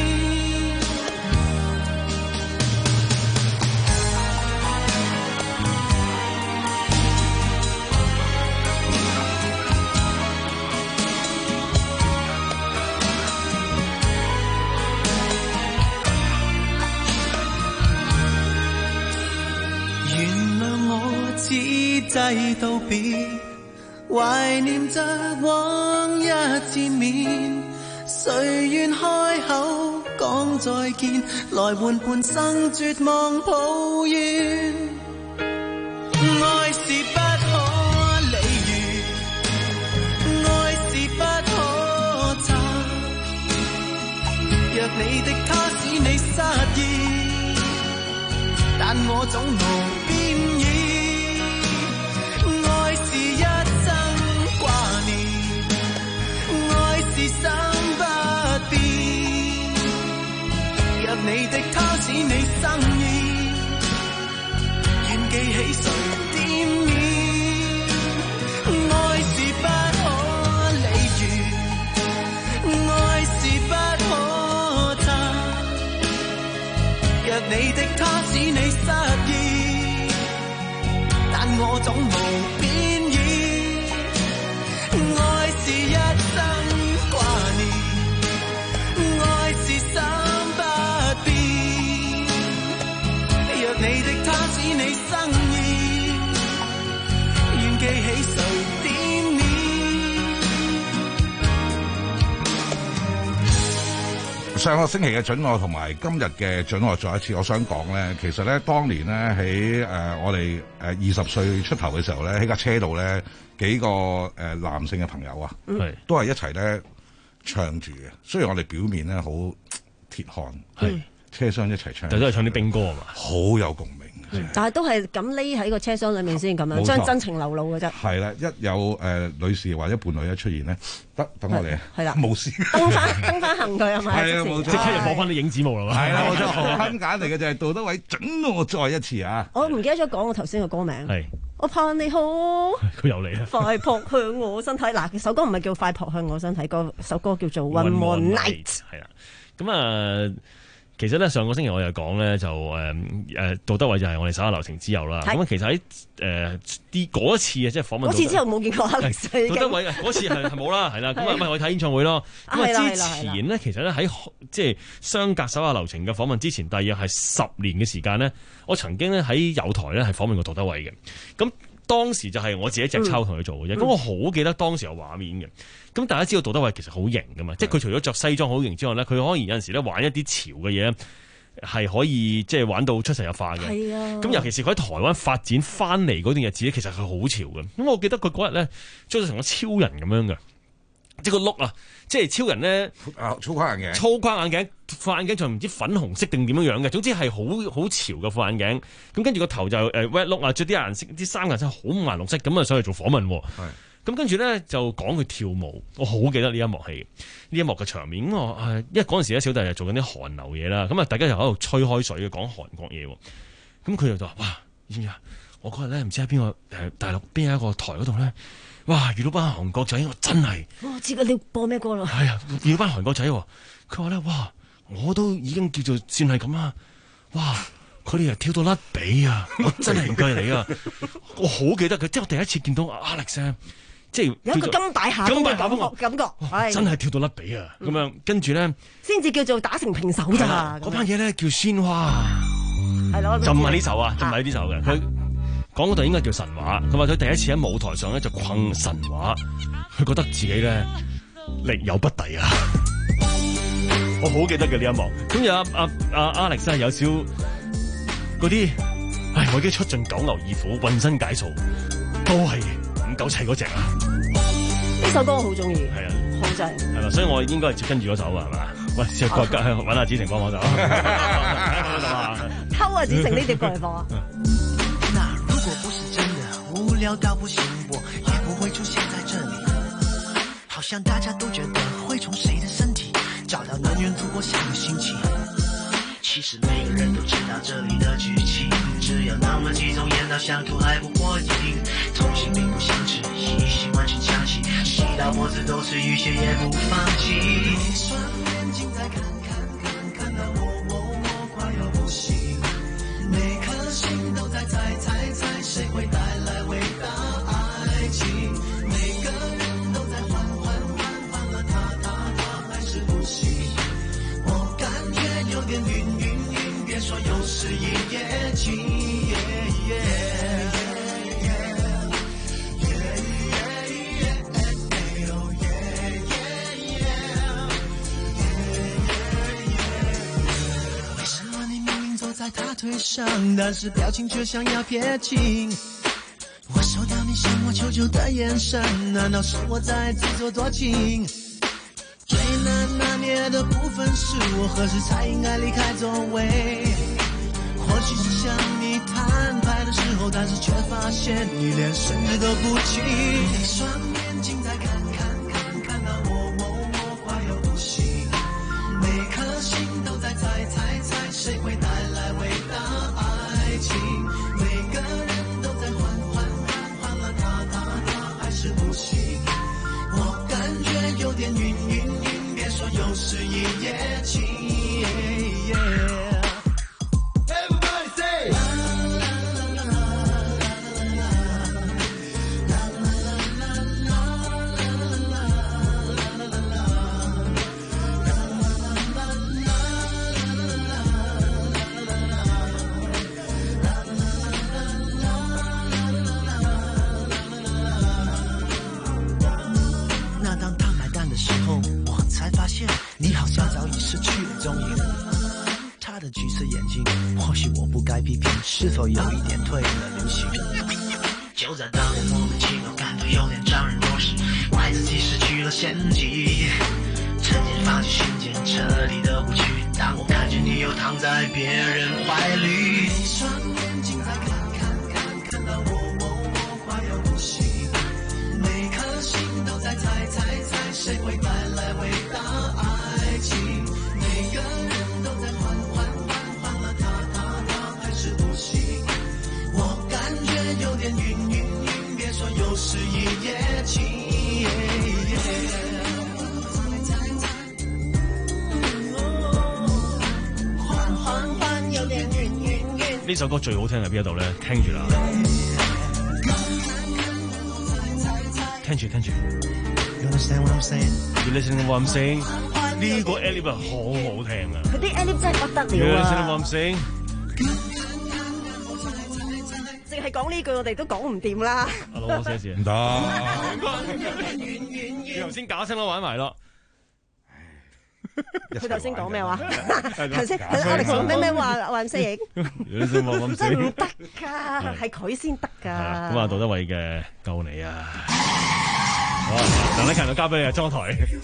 原諒我此際道別，懷念着往日前面，誰願開口講再見，來換半生絕望抱怨。愛是不可理喻，愛是不可測，若你的他使你失意，但我總無邊意。愛是一生掛念，愛是生不變，若你的他使你生厭，願記起誰惦念。愛是不可理喻，愛是不可測，若你的他使你失意，但我總無邊意。愛是一生掛念，愛是生不變，若你的他使你生厭，願記起誰惦念。 上個星期嘅準我同埋今日嘅準我再一次，我想講咧，其實咧當年咧喺誒我哋誒二十歲出頭嘅時候咧，喺架車度咧幾個誒、呃、男性嘅朋友啊， 係都係一齊咧唱住嘅。雖然我哋表面咧好鐵漢， 係車廂一齊唱， 但都係唱啲兵歌啊嘛， 好有共鳴。 但係都係咁匿喺個車廂裏面先咁樣， 冇錯將真情流露嘅啫。 係啦，一有誒、呃、女士或者伴侶一出現咧，得等我哋係啦， 冇事登翻登翻行佢係咪？ 係啊，冇錯， 即刻又放翻啲影子舞啦。 係啦，冇錯，好慳簡嚟嘅就係杜德偉準我再一次啊！ 我唔記得咗講我頭先個歌名。 係。 我怕你好， 佢又嚟啦！ 快撲向我身體。嗱，首歌唔係叫快撲向我身體，個首歌叫做 One More Night。 係啦，咁啊。其實咧，上個星期我又講咧，就誒誒杜德偉就係我哋手下留情之友啦。咁其實喺誒啲嗰一次啊，即係訪問嗰次之後冇見過黑歷杜德偉啊，嗰次係係冇啦，係啦。咁啊，咪我睇演唱會咯。咁啊，之前咧，其實咧喺即係相隔手下留情嘅訪問之前，大約係十年嘅時間咧，我曾經咧喺友台咧係訪問過杜德偉嘅。咁當時就係我自己隻抽同佢做嘅啫。咁、嗯、我好記得當時有畫面嘅。咁大家知道杜德偉其實好型噶嘛，即係佢除咗着西裝好型之外咧，佢可以有陣時咧玩一啲潮嘅嘢，係可以即係玩到出神入化嘅。係啊。咁尤其是佢喺台灣發展翻嚟嗰段日子咧，其實佢好潮嘅。咁我記得佢嗰日咧，着成個超人咁樣嘅，即係個碌啊，即係超人咧， 粗框眼鏡， 粗框眼鏡，副眼鏡仲唔知粉紅色定點樣樣嘅，總之係好好潮嘅副眼鏡。咁跟住個頭就誒 red look 啊，着啲顏色，啲衫顏色好五顏六色咁啊，上去做訪問。係。咁跟住咧就講佢跳舞，我好記得呢一幕戲，呢一幕嘅場面。咁我誒，因為嗰陣時咧小弟係做緊啲韓流嘢啦，咁啊大家就喺度吹開水嘅講韓國嘢。咁佢就話：哇，知唔知啊？我嗰日咧唔知喺邊個誒大陸邊一個台嗰度咧，哇遇到班韓國仔，我真係我知你播咩歌咯？ 係啊，遇到班韓國仔，佢話咧：哇，我都已經叫做算係咁啦，哇！佢哋又跳到甩髀啊！我真係唔計你啊！我好記得佢，即係我第一次見到 Alex。即係有一個金大下風嘅感覺，感覺真係跳到甩髀啊！咁樣跟住咧， 先至叫做打成平手咋。 嗰班嘢咧叫鮮花， 係咯， 就唔係呢首啊，就唔係呢首嘅。佢講嗰度應該叫神話。佢話佢第一次喺舞台上咧就困神話，佢覺得自己咧力有不逮啊！我好記得嘅呢一幕。咁有阿阿阿 Alex 真係有少嗰啲，唉，我已經出盡九牛二虎，渾身解數，都係唔夠砌嗰隻啊！ 呢首歌我好中意， 係啊， 好正， 係啦，所以我應該係接跟住嗰首啊，係嘛？喂，試下去揾下子成幫我手， 偷啊子成呢碟過嚟播啊！ 那如果不是真的無聊到不行，我也不會出現在這裡。好像大家都覺得會從誰的身體找到能源度過下個星期。其實每個人都知道這裡的劇情，只有那麼幾種煙到想吐還不過癮。同性並不相斥，異性完全相信，吸到脖子都是淤血也不放棄。一雙眼睛在看看看，看到我我我快要不行，每顆心都在猜猜猜，誰會帶來偉大愛情？每個人都在換換換，換了他他他還是不行。我感覺有點暈暈暈，別說又是一夜情。為什麼你明明坐在他腿上，但是表情卻想要撇清？我收到你向我求救的眼神，難道是我在自作多情？最難拿捏的部分是我何時才應該離開座位？或許是向你攤牌的時候，但是卻發現你連甚至都不親。一雙眼睛在看看看，看到我我我快要不行，每顆心都在猜猜猜，誰會帶來偉大愛情？每個人都在換換換，換了他他他還是不行。我感覺有點暈暈暈，別說又是一夜情。 的橘色眼睛，或许我不该批评，是否有一点退了流行？就在当年莫名其妙感到有点让人若失，怪自己失去了先机，趁间放弃瞬间彻底的无趣。当我看见你又躺在别人怀里，闭上眼睛再看看看，看到我我我快要不行，每颗心都在猜猜猜，谁会带来伟大爱情？每个人都在换换换换了他他他还是不行，我感觉有点晕晕晕，别说又是一夜情。换换换有點暈暈暈。 呢首歌最好聽係邊一度咧？聽住啦，聽住聽住。 You understand what I'm saying? You listen to what I'm saying? 呢個 ad-lib 好好聽啊！ 佢啲 ad-lib 真係不得了 You 啊！ listen to what I'm saying? 淨係講呢句，我哋都講唔掂啦。 阿老，我寫字唔得。 你頭先假聲都玩埋咯。 佢頭先講咩話？頭先我哋講咩咩話話唔識影，真係唔得㗎，係佢先得㗎。 咁啊，杜德偉嘅救你啊！好啊，鄧禮勤就交俾你啊，裝台。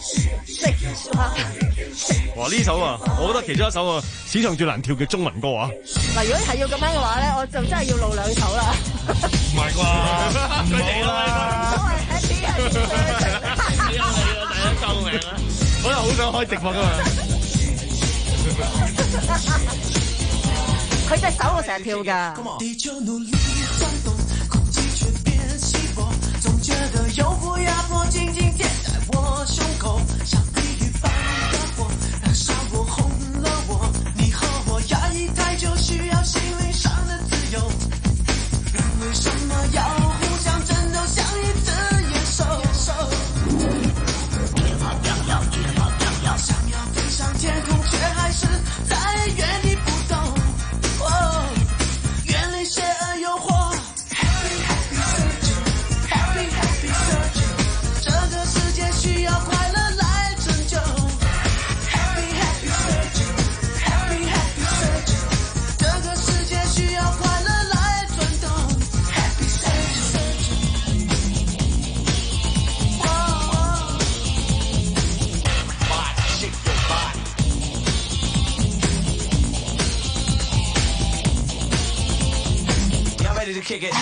哇！呢首啊，我覺得其中一首啊，史上最難跳嘅中文歌啊。 嗱，如果係要咁樣嘅話咧，我就真係要露兩手啦。 唔係啩？佢哋啦。 都係 happy happy。 你啊你啊，大家救命啊！我又好想開直播㗎嘛。 佢隻手我成日跳㗎。 总觉得有股压迫紧紧贴在我胸口，像地狱般的火燃烧我，红了我。你和我压抑太久，需要心灵上的自由。人为什么要互相争斗，像一只野兽？想要飞上天空，却还是在原地不动。哦，远离邪恶诱惑。这个世界需要快乐来拯救 Happy Happy Searching Happy Happy Searching 这个世界需要快乐来转动 Happy Searching Body, shake your body Y'all ready to kick it?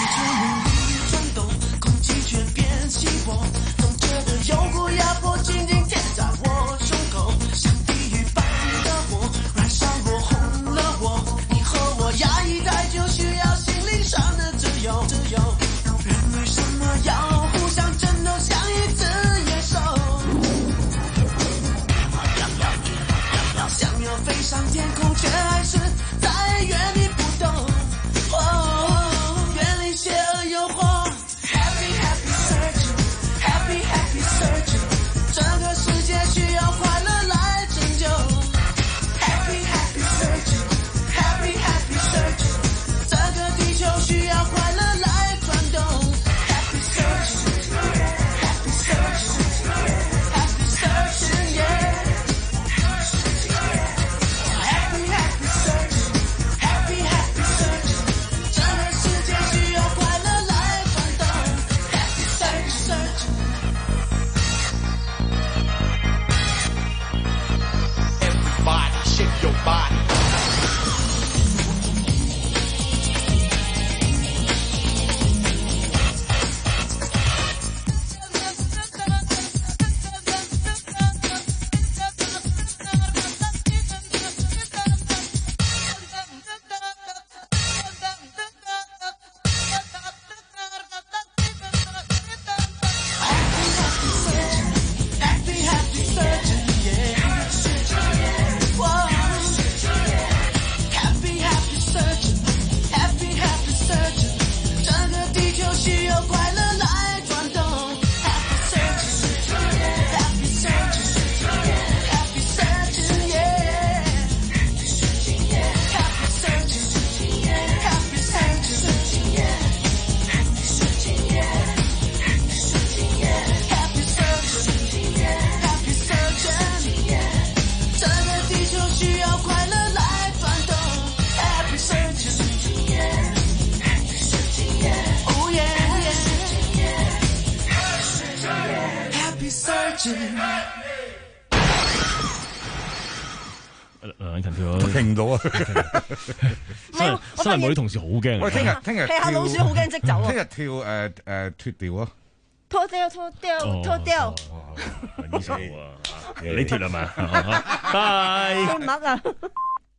却变稀薄，总觉得有股压迫紧紧贴在我胸口，像地狱般的火燃烧我，红了我。你和我压抑太久，需要心灵上的自由。自由，人为什么要互相争斗，像一只野兽？想要飞上天空，却还是在原地不动。哦，远离邪恶诱惑。这个世界需要快乐来拯救 Happy Happy Searching Happy Happy Searching 这个地球需要快乐来转动 Happy Searching Happy Searching Happy Searching yeah Happy Happy Searching Happy Happy Searching 这个世界需要快乐来转动 Happy Searching Body, shake your body. Happy, happy searching, yeah. Happy, happy searching, happy, happy searching 这个地球需要快乐来转动 Happy searching, happy searching, happy searching, yeah Happy searching, happy searching, happy searching, yeah Happy searching, happy searching, happy searching 这个地球需要快乐来梁禮勤跳咗， 聽唔到啊！ 新聞新聞部啲同事好驚。 喂，聽日聽日係下老鼠好驚即走啊！ 聽日跳誒誒脱掉啊！ 脱掉脱掉脱掉， 呢首啊，你脱係咪？拜。 麥啊！